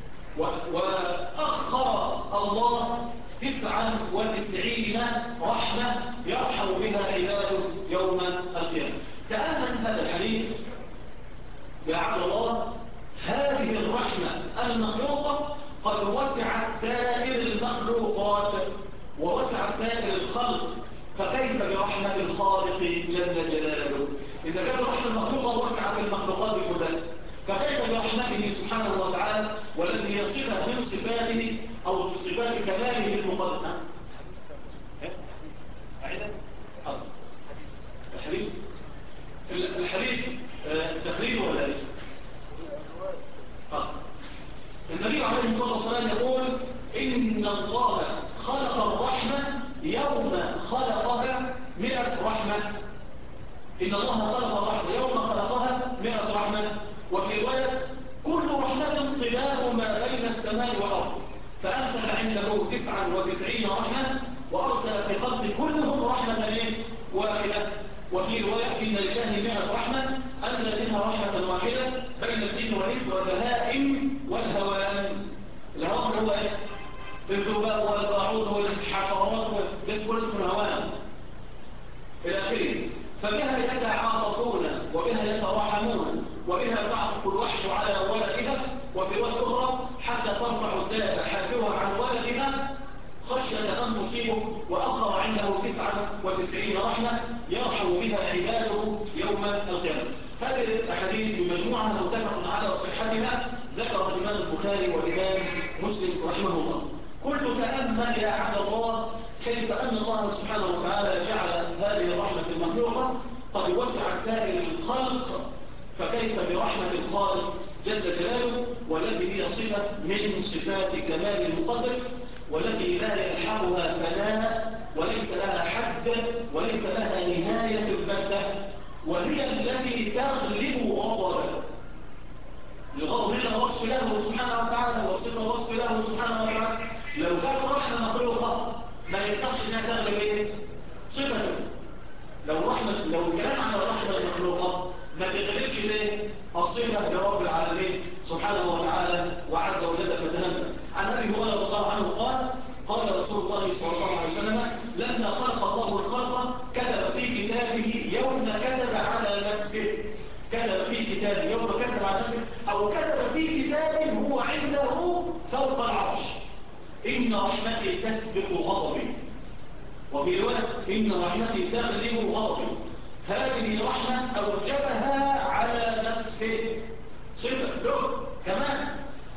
وأخر الله 99 رحمة يرحم بها عباده يوم القيامة. تأمل هذا الحديث يا عبد الله. هذه الرحمة المخلوقة قد وسعت سائر المخلوقات ووسعت سائر الخلق فكيف برحمة الخالق جل جلاله؟ إذا كانت الرحمة المخلوقة وسعت المخلوقات كلها فكيف برحمته سبحانه وتعالى والذي يصفها من صفاته أو من صفات كماله المقدمة. الحديث تخريج ولا ايه؟ النبي عليه الصلاة والسلام يقول إن الله خلق الرحمة يوم خلقها 100 رحمة. إن الله خلق الرحمة يوم خلقها 100 رحمة. وفي رواية كل رحمة طباق ما بين السماء والأرض. فأمسك عنده 99 رحمة وأرسل في خلق كلهم رحمة واحدة. وفي رواية إن لله 100 رحمة أنزل منها رحمة واحدة بين الجن والإنس والبهائم والهوام. الهوام هو إيه؟ الذباب والباعوض والحشرات والجسم الهوام إلى آخره. فبها يتعاطفون وبها يتراحمون وبها تعطف الوحش على ولدها. وفي رواية أخرى حتى ترفع الدابة حافرها عن ولدها خشية أن تصيبه. وأخر عنده 99 رحمة يرحم بها عباده يوم القيامة. هذه الأحاديث بمجموعة متفق على صحتها ذكر الإمام البخاري والإمام مسلم رحمه الله. كل تأمل يا عبد الله كيف أن الله سبحانه وتعالى جعل هذه الرحمة المخلوقة قد وسعت سائر الخلق فكيف برحمة الخالق جل جلاله والتي هي صفة من صفات كمال المقدس والتي لا يلحقها فناء وليس لها حد وليس لها نهاية البتة وهي التي تغلب غضبه. الغضب لنا وصف له سبحانه وتعالى وصفه وصف له سبحانه وتعالى. لو كانت رحمة مخلوقة ما ينفعش انها تغلب ايه؟ صفته. لو الكلام عن الرحمة المخلوقة ما تغلبش ليه؟ الصفة لرب العالمين سبحانه وتعالى وعز وجل فتنبه. عن أبي هريرة رضي الله عنه قال رسول الله صلى الله عليه وسلم لما خلق الله الخلق كتب في كتابه يوم كتب على نفسه. كتب في كتابه يوم كتب على نفسه أو كتب في كتاب هو عنده فوق العرش إن رحمتي تسبق غضبي. وفي رواية إن رحمتي تغلب غضبي. هذه رحمة أوجبها على نفسه صفة له كمان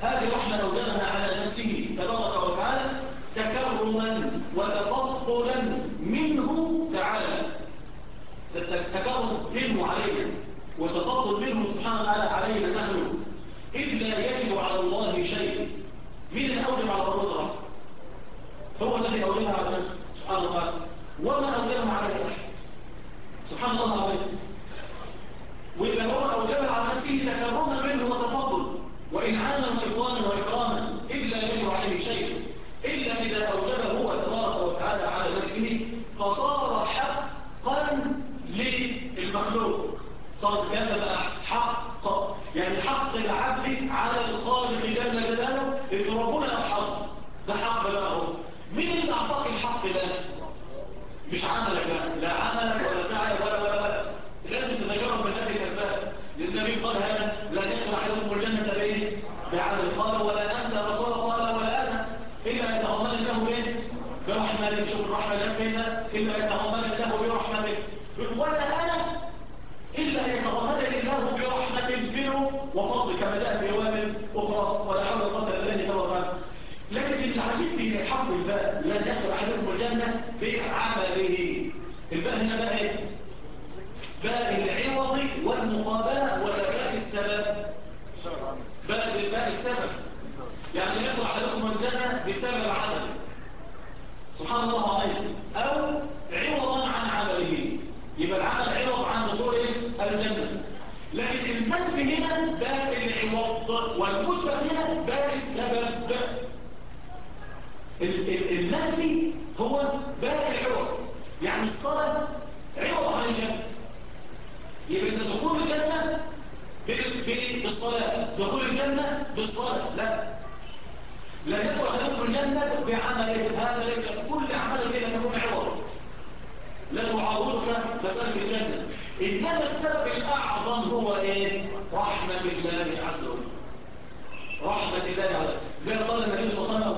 كرم منه علينا وتفضل منه سبحانه وتعالى علينا نحن، إذ لا يجب على الله شيء. مين اللي أوجب على الله الرحمة؟ هو الذي أوجبها على نفسه سبحانه وتعالى، وما أوجبها على أحد سبحان الله العظيم. وإذا هو أوجبها على نفسه تكرما منه وتفضل وإنعاما وإفضالا وإكراما، إذ لا يجب عليه شيء إلا إذا أوجبه هو تبارك وتعالى على نفسه، فصار حقا للمخلوق. صار كذا بقى حق، يعني حق العبد على الخالق جل جلاله، إذ ربنا أحق ده حق له. مين اللي أعطاك الحق ده؟ مش عملك، لا عملك ولا سعيك ولا لازم تتجرب من هذه الأسباب. لأن النبي قال هذا لا يدخل أحدكم الجنة بإيه؟ بعمل. قال ولا أنت رسول الله، قال ولا أنا إلا أن يتغمدني له إيه؟ برحمتك. شوف الرحمة اللي فينا، إلا أن يتغمدني له برحمتك. ولا أنا إلا أن يتغمدني الله برحمة منه وفضل، كما جاء في رواية أخرى ولا حول ولا قوة إلا بالله توكل. لكن العجيب في حرف الباء لا يدخل أحدكم الجنة بعمله. الباء هنا بقى إيه؟ باء العوض والمقابلة ولا باء السبب؟ باء السبب، يعني يدخل أحدكم الجنة بسبب عمله سبحان الله عليه، أو عوضا عن عمله. يبقى العمل عوض عن دخول الجنة. لكن المنفي هنا باء العوض، والمثبت هنا باء السبب. المنفي هو باء العوض، يعني الصلاة عوض عن الجنة. يبقى إذا دخول الجنة بالصلاة، دخول الجنة بالصلاة، لا يدخل أحدكم الجنة بعمله. هذا ليس كل عمل لن يكون عوض، لا تعوضك مسألة الجنة. إنما السبب الأعظم هو إيه؟ رحمة الله عز وجل. رحمة الله عز وجل، زي قال النبي صلى الله عليه وسلم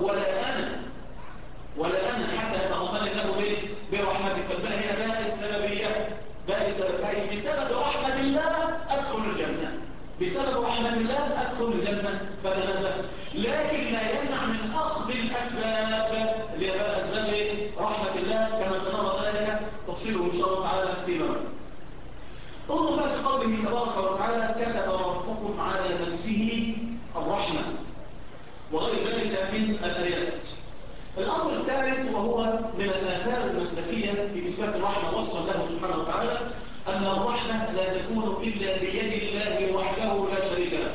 ولا أنا حتى يتغمدني له برحمتك. فالباء هنا باء السببية، باء السبب، أي بسبب رحمة الله أدخل الجنة، بسبب رحمة الله أدخل الجنة فنزل. لكن لا يمنع من أخذ الأسباب اللي هي أسباب رحمة الله، كما سنرى ذلك تفصيله إن شاء الله تعالى فيما بعد. انظر بقى في قوله تبارك وتعالى كتب ربكم على نفسه الرحمة وغير ذلك من الآيات. الأمر الثالث وهو من الآثار المسلكية في إثبات الرحمة وصفا له سبحانه وتعالى، أن الرحمة لا تكون إلا بيد الله وحده لا شريك له.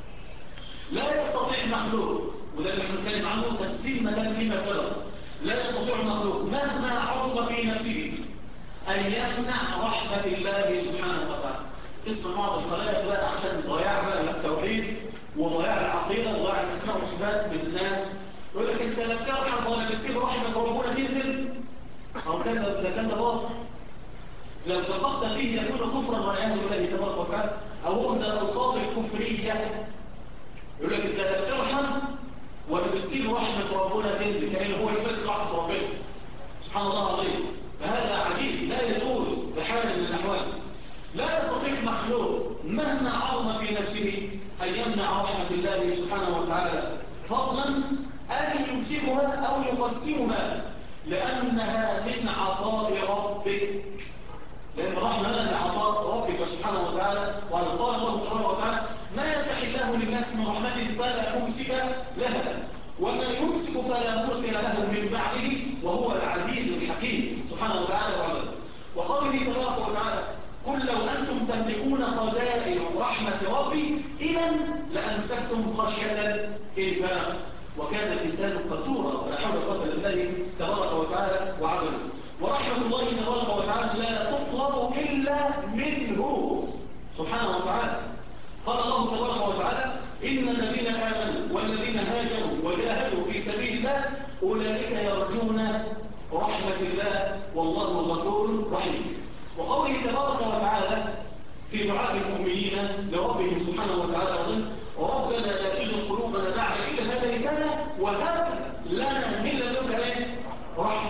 لا يستطيع مخلوق، وده اللي احنا بنتكلم عنه تتمة لما سبق، لا يستطيع مخلوق مهما عظم في نفسه أن يمنع رحمة الله سبحانه وتعالى. اسم بعض الخلائق بقى عشان ضياع بقى التوحيد وضياع العقيدة وضياع الأسماء والصفات من الناس، يقول لك انت لا بترحم ولا بتسيب رحمة ربنا تنزل، أو كان ده باطل. لو دققت فيه يكون كفرا والعياذ بالله تبارك وتعالى، أو هو من الألفاظ الكفرية. يقول لك انت لا بترحم ولا بتسيب رحمة ربنا تنزل، كأنه هو يفسر رحمة ربنا سبحان الله العظيم. فهذا عجيب، لا يجوز بحال من الأحوال. لا يستطيع مخلوق مهما عظم في نفسه أن يمنع رحمة الله سبحانه وتعالى، فضلا أن يمسكها أو يقسمها، لأنها من عطاء ربك. لأن الرحمة من عطاء ربك سبحانه وتعالى. وقال الله سبحانه وتعالى ما يفتح الله للناس من رحمة فلا ممسك لها وما يمسك فلا مرسل له من بعده وهو العزيز الحكيم سبحانه وتعالى. وقوله تبارك وتعالى قل لو أنتم تملكون خزائن رحمة ربي إذا لأمسكتم خشية الإنفاق وكان الإنسان قتورا ولا حول ولا قوة إلا بالله تبارك وتعالى وعزله. ورحمة الله تبارك وتعالى لا تطلب إلا منه سبحانه وتعالى. قال الله تبارك وتعالى إن الذين آمنوا والذين هاجروا وجاهدوا في سبيل الله أولئك يرجون رحمة الله والله غفور رحيم. وقوله تبارك وتعالى في دعاء المؤمنين لربهم سبحانه وتعالى ربنا لا تزغ قلوبنا بعد إذ هديتنا وهب لنا من لدنك رحمة.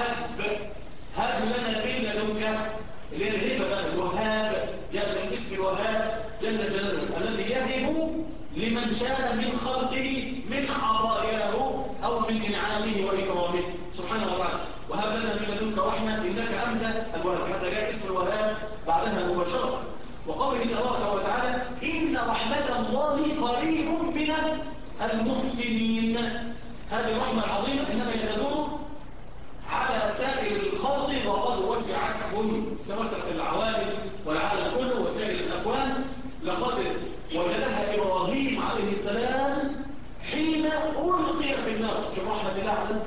هب لنا من لدنك اللي هي الهبة بقى الوهاب، جاء من اسم الوهاب جل جلاله الذي يهب لمن شاء من خلقه من عطاياه أو من إنعامه وإكرامه سبحانه وتعالى. وهب لنا من لدنك رحمة إنك أنت الوهاب، حتى جاء اسم الوهاب بعدها وقوله تبارك وتعالى إن رحمة الله قريب من المحسنين. هذه الرحمة العظيمة إنما يدور على سائر الخلق وقد وسعتهم سوسة العوالم والعالم كله وسائر الأكوان. لقد وجدها إبراهيم عليه السلام حين ألقي في النار. شوف رحمة الله عليه،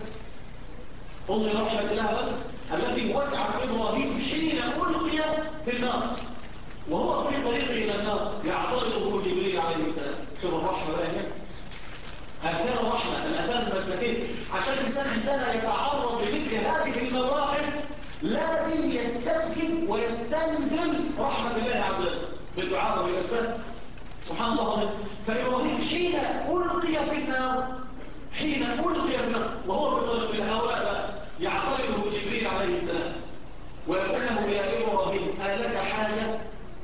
انظر رحمة الله عليه التي وسعت إبراهيم حين ألقي في النار وهو في طريقه إلى النار يعترضه جبريل عليه السلام. شوف الرحمة بقى هنا، أركان الرحمة، الأركان المسلكية، عشان الإنسان عندما يتعرض لمثل هذه المواقف لازم يستسلم ويستنزل رحمة الله عز وجل بالدعاء والأسباب. سبحان الله. فإبراهيم حين ألقي في النار، حين ألقي في النار وهو في الهواء يعترضه جبريل عليه السلام ويقول له يا إبراهيم ألك حاجة؟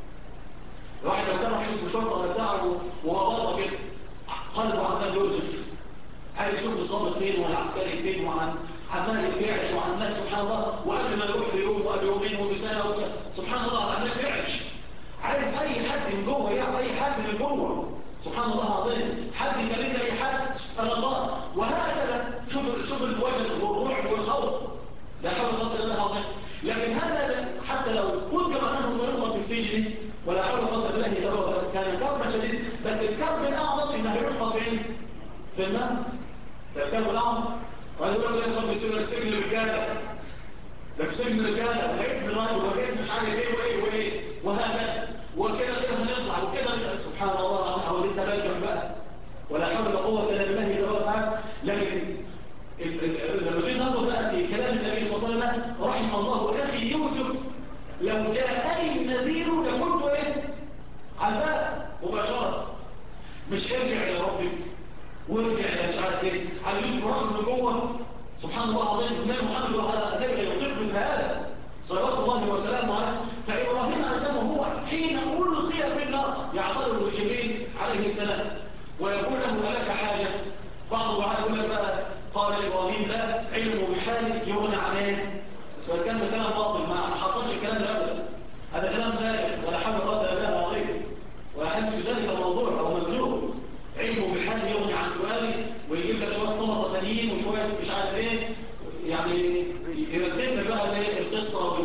واحد لو كان راح يسمى شرطة بتاعه وهو بره كده قلبه عمال يوسف عايز يشوف الضابط فين والعسكري فين وعمال يترعش وعمال سبحان الله، وقبل ما يروح في يوم وقبل يومين وبسنة سبحان الله عمال يترعش، عايز اي حد من جوه يعرف اي حد من جوه. سبحان الله العظيم، حد يكلمني اي حد سبحان الله. وهكذا شوف الوجد والروح والخوف، لا حول ولا قوه الا بالله العظيم. لكن هذا حتى لو كنت مكانه ظلمه في السجن ولا حول ولا قوه الا بالله كان كربا شديد، بس الكرب الاعظم انه يلقى فين؟ في النار. ده الكرب الاعظم. وهذا يقول لك يدخل في السجن الرجاله، ده في سجن الرجاله وهيبني راجل وهيبني مش عارف ايه وايه وايه وهكذا وكده كده هنطلع وكده. سبحان الله حوالين تبجح بقى ولا حول ولا قوه الا بالله تبارك وتعالى. لكن لما تيجي ننظر بقى في كلام النبي صلى الله عليه وسلم رحم الله اخي يوسف لو جاءني النذير لكنت ايه على الباب مباشره، مش ارجع الى ربك وارجع الى مش عارف ايه على يوسف رجل من جوه. سبحان الله العظيم. النبي محمد وهذا النبي يطيق من هذا صلوات الله وسلامه عليه. فابراهيم عليه السلام هو حين القي في النار يعترض جبريل عليه السلام ويقول له لك حاجه. بعض الدعاء يقول لك بقى قال ابراهيم لا علمه بحاله يغنى عن ايه؟ فكان ده كلام باطل، ما حصلش الكلام ده ابدا، هذا كلام ثابت ولا حول ولا قوه الا بالله العظيم ولا حدث في ذلك موضوع او مكذوب. علمه بحاله يغني عن سؤالي ويجيب لك شويه سلطه ثانيين وشويه مش عارف ايه، يعني يرتب لك بقى القصه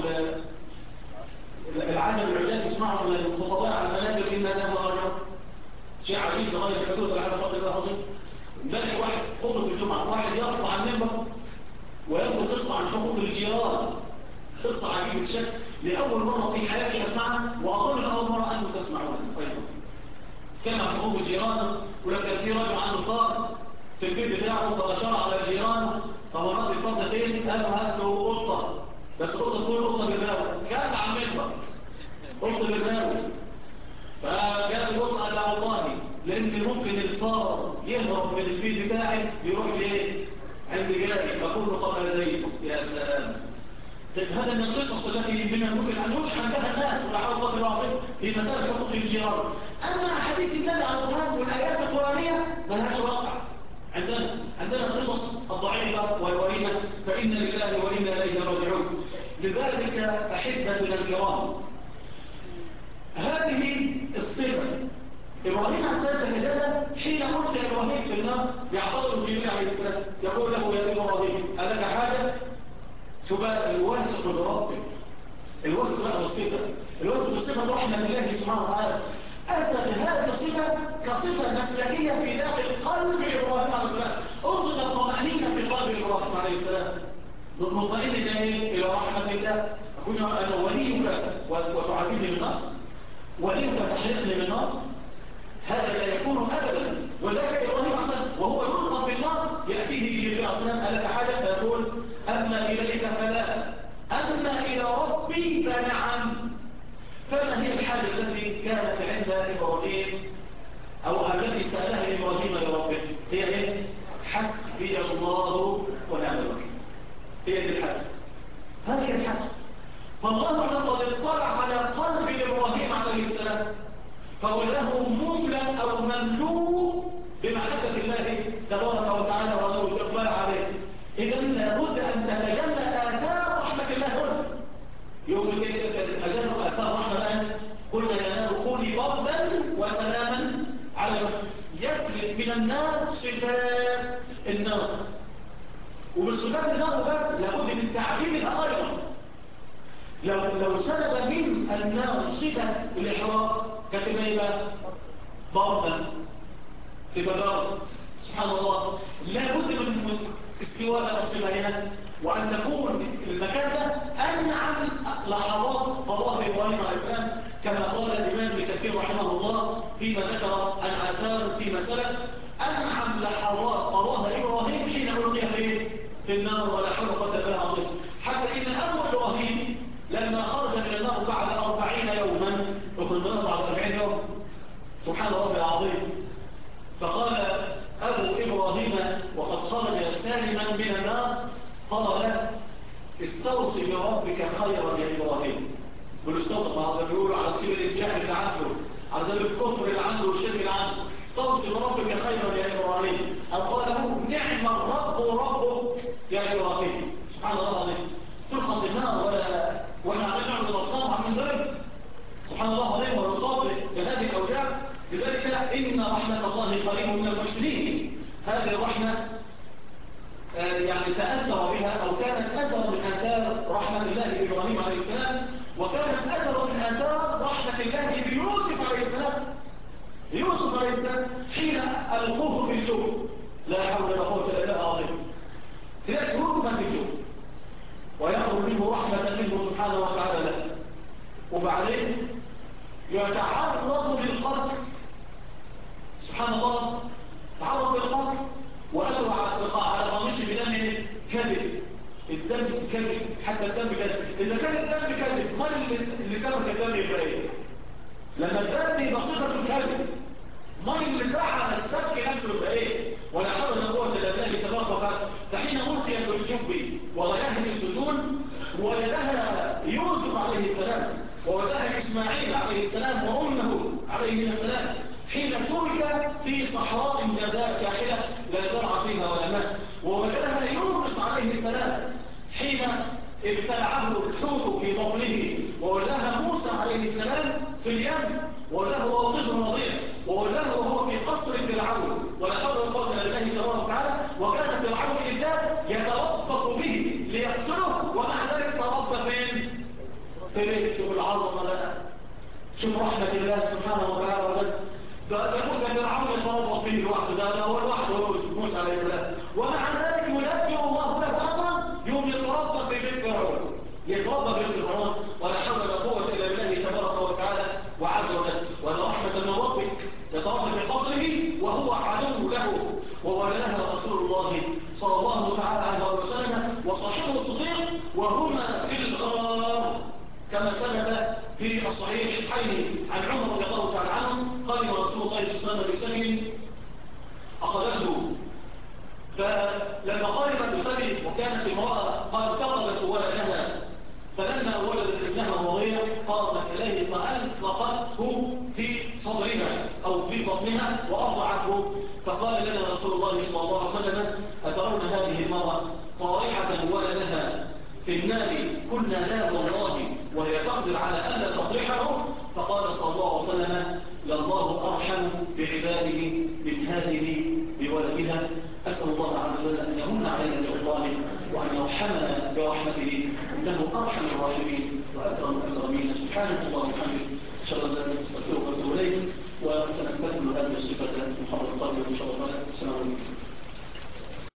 العجب العجاب تسمعه من الخطباء على المنابر ان لا راجع شيء عجيب لغايه الحدود ولا حول ولا قوه الا بالله. امبارح واحد خطبه الجمعه واحد يرفع عن المنبر وياخد قصه عن حقوق الجيران، قصه عجيبه الشكل لاول مره في حياتي اسمعها واظن اول مره انتم تسمعونها. طيب كان عن حقوق الجيران ولو كان في راجل عنده فار في البيت بتاعه فاشار على الجيران طبعات الفار ده فين؟ قالوا هات له قطه، بس قطه تكون قطه بالراوي، كان عم المنبر قطه بالراوي. فجاء القطه قال والله لان ممكن الفار يهرب من البيت بتاعي يروح ليه؟ عند جاري اقول له قبل زيته. يا سلام. هذا من القصص التي من الممكن أن يشحن بها الناس ولا حول ولا قوة في مسألة حقوق الجيران. أما حديث النبي عليه الصلاة والسلام والآيات القرآنية ما لهاش واقع عندنا القصص الضعيفة والوريدة فإن لله وإنا إليه راجعون. لذلك أحبتنا الكرام هذه الصفة إبراهيم عليه السلام تتجلى حين ألقي إبراهيم في النار يعترض جبريل عليه السلام يقول له يا إبراهيم ألك حاجة؟ شو بقى الواثق بربك، الواثق بقى بالصفه، الواثق بصفه رحمه الله سبحانه وتعالى. اثبت هذه الصفه كصفه مسلكيه في داخل قلب ابراهيم عليه السلام. انظر الطمانينه في قلب ابراهيم عليه السلام، مطمئن الى الى رحمه الله. اكون انا وليك وتعذبني بالنار، وليك تحرقني بالنار، هذا لا يكون ابدا. وذلك ابراهيم عليه السلام وهو يلقى في النار ياتيه جبريل عليه السلام الك حاجه فيقول أما إليك فلا، أما إلى ربي فنعم. فما هي الحاجة التي كانت عند إبراهيم أو التي سألها إبراهيم لربه؟ هي إيه؟ حسبي الله ونعم الوكيل. هي دي الحاجة، هذه الحاجة. فالله قد اطلع على قلب إبراهيم عليه السلام فهو له مملأ أو مملوء بمحبة الله تبارك وتعالى وله الإقبال عليه. إذا لابد أن تتجلى آثار رحمة الله هنا. يوم الأذان آثار رحمة الآن قلنا يا من النار صفات النار، وبالصفات النار بس لابد من تعديلها أيضا. لو سلب من النار صفة الإحراق كتبها يبقى بردا، تبقى برد. سبحان الله، لابد من استواء الصفة هنا، وأن تكون المكان ده أنعم لحظات قضاء إبراهيم عليه السلام، كما قال الإمام ابن كثير رحمه الله فيما ذكر عن آثار فيما سلف: أنعم لحظات قضاء إبراهيم حين ألقي في النار ولا حول ولا قوة إلا بالله. حتى إن أبو إبراهيم لما خرج من النار بعد 40 يوما، أخرج من النار بعد 40 يوم، سبحان الله العظيم، فقال أبو إبراهيم وقد خرج سالما من النار، قال: استوصي بربك خيرا يا إبراهيم. بيقولوا استوصي، ما بيقولوا على سبيل الجهل اللي عنده، على سبيل الكفر اللي عنده والشرك اللي عنده. استوصي بربك خيرا يا إبراهيم، أو قال له: نعم الرب ربك يا إبراهيم. سبحان الله العظيم، تلقى النار واحنا عمالين نعمل الاصنام وعمالين نضرب. سبحان الله العظيم، ونصاب بهذه الاوجاع. لذلك ان رحمه الله قريب من المحسنين. هذه الرحمه يعني تاثر بها، او كانت اثر من اثار رحمه الله بابراهيم عليه السلام، وكانت اثر من اثار رحمه الله بيوسف عليه السلام. يوسف عليه السلام حين القوه في الجوب، لا حول ولا قوه الا بالله العظيم، تلاقي ركبه في الجوب ويخرج منه رحمة منه سبحانه وتعالى له، وبعدين يتعرض للقتل. سبحان الله، تعرض للقتل وأتوا على قميص بدم كذب. الدم كذب، حتى الدم كذب. إذا كان الدم كذب، ما اللي سبب الدم يبقى إيه؟ لما الدم يبقى صفة كذب، ما اللي فعل السبك نفسه يبقى إيه؟ ولا حول ولا قوة إلا بالله تبارك وتعالى. فحين ألقي في الجب وغياه في السجون، وجدها يوسف عليه السلام، ووجدها إسماعيل عليه السلام وأمه عليه السلام، حين ترك في صحراء جرداء كاحلة لا زرع فيها ولا ماء، ووجدها يونس عليه السلام حين ابتلعه الحوت في بطنه، ووجدها موسى عليه السلام في اليم، ووجدها وهو طفل رضيع، ووجدها وهو في قصر فرعون، ولا حول ولا قوة الا بالله تبارك وتعالى. وكان فرعون إذا يتربص به ليقتله، ومع ذلك تربى فين؟ في بيته العظمة. لا، شوف رحمة الله سبحانه وتعالى. ده فرعون يتربص به لوحده، ده هو لوحده، هو موسى عليه السلام، ومع ذلك ينبئ الله له أمرا يوم يتربى في بيت فرعون، يتربى في بيت فرعون، ولا حول ولا قوة إلا بالله تبارك وتعالى وعز وجل. ولا رحمة من ربك يتربى في قصره وهو عدو له، وولدها رسول الله صلى الله تعالى عليه وسلم وصاحبه الصديق وهما في الغار، كما ثبت في الصحيحين عن عمر رضي الله تعالى عنه قال رسول الله صلى الله عليه وسلم أخذته، فلما قارب بسبب وكانت امرأة قد فقدت ولدها، فلما ولدت ابنها الرضيع قامت إليه فألصقته في صدرها أو في بطنها وأرضعته، فقال لنا رسول الله صلى الله عليه وسلم: أترون هذه المرأة طارحة ولدها في النار؟ كنا لا والله وهي تقدر على ألا تطرحه. فقال صلى الله عليه وسلم: لله أرحم بعباده من هذه بولدها. أسأل الله عز وجل أن يمن علينا بإخوانه وأن يرحمنا برحمته، إنه أرحم الراحمين وأكرم الأكرمين. سبحانك اللهم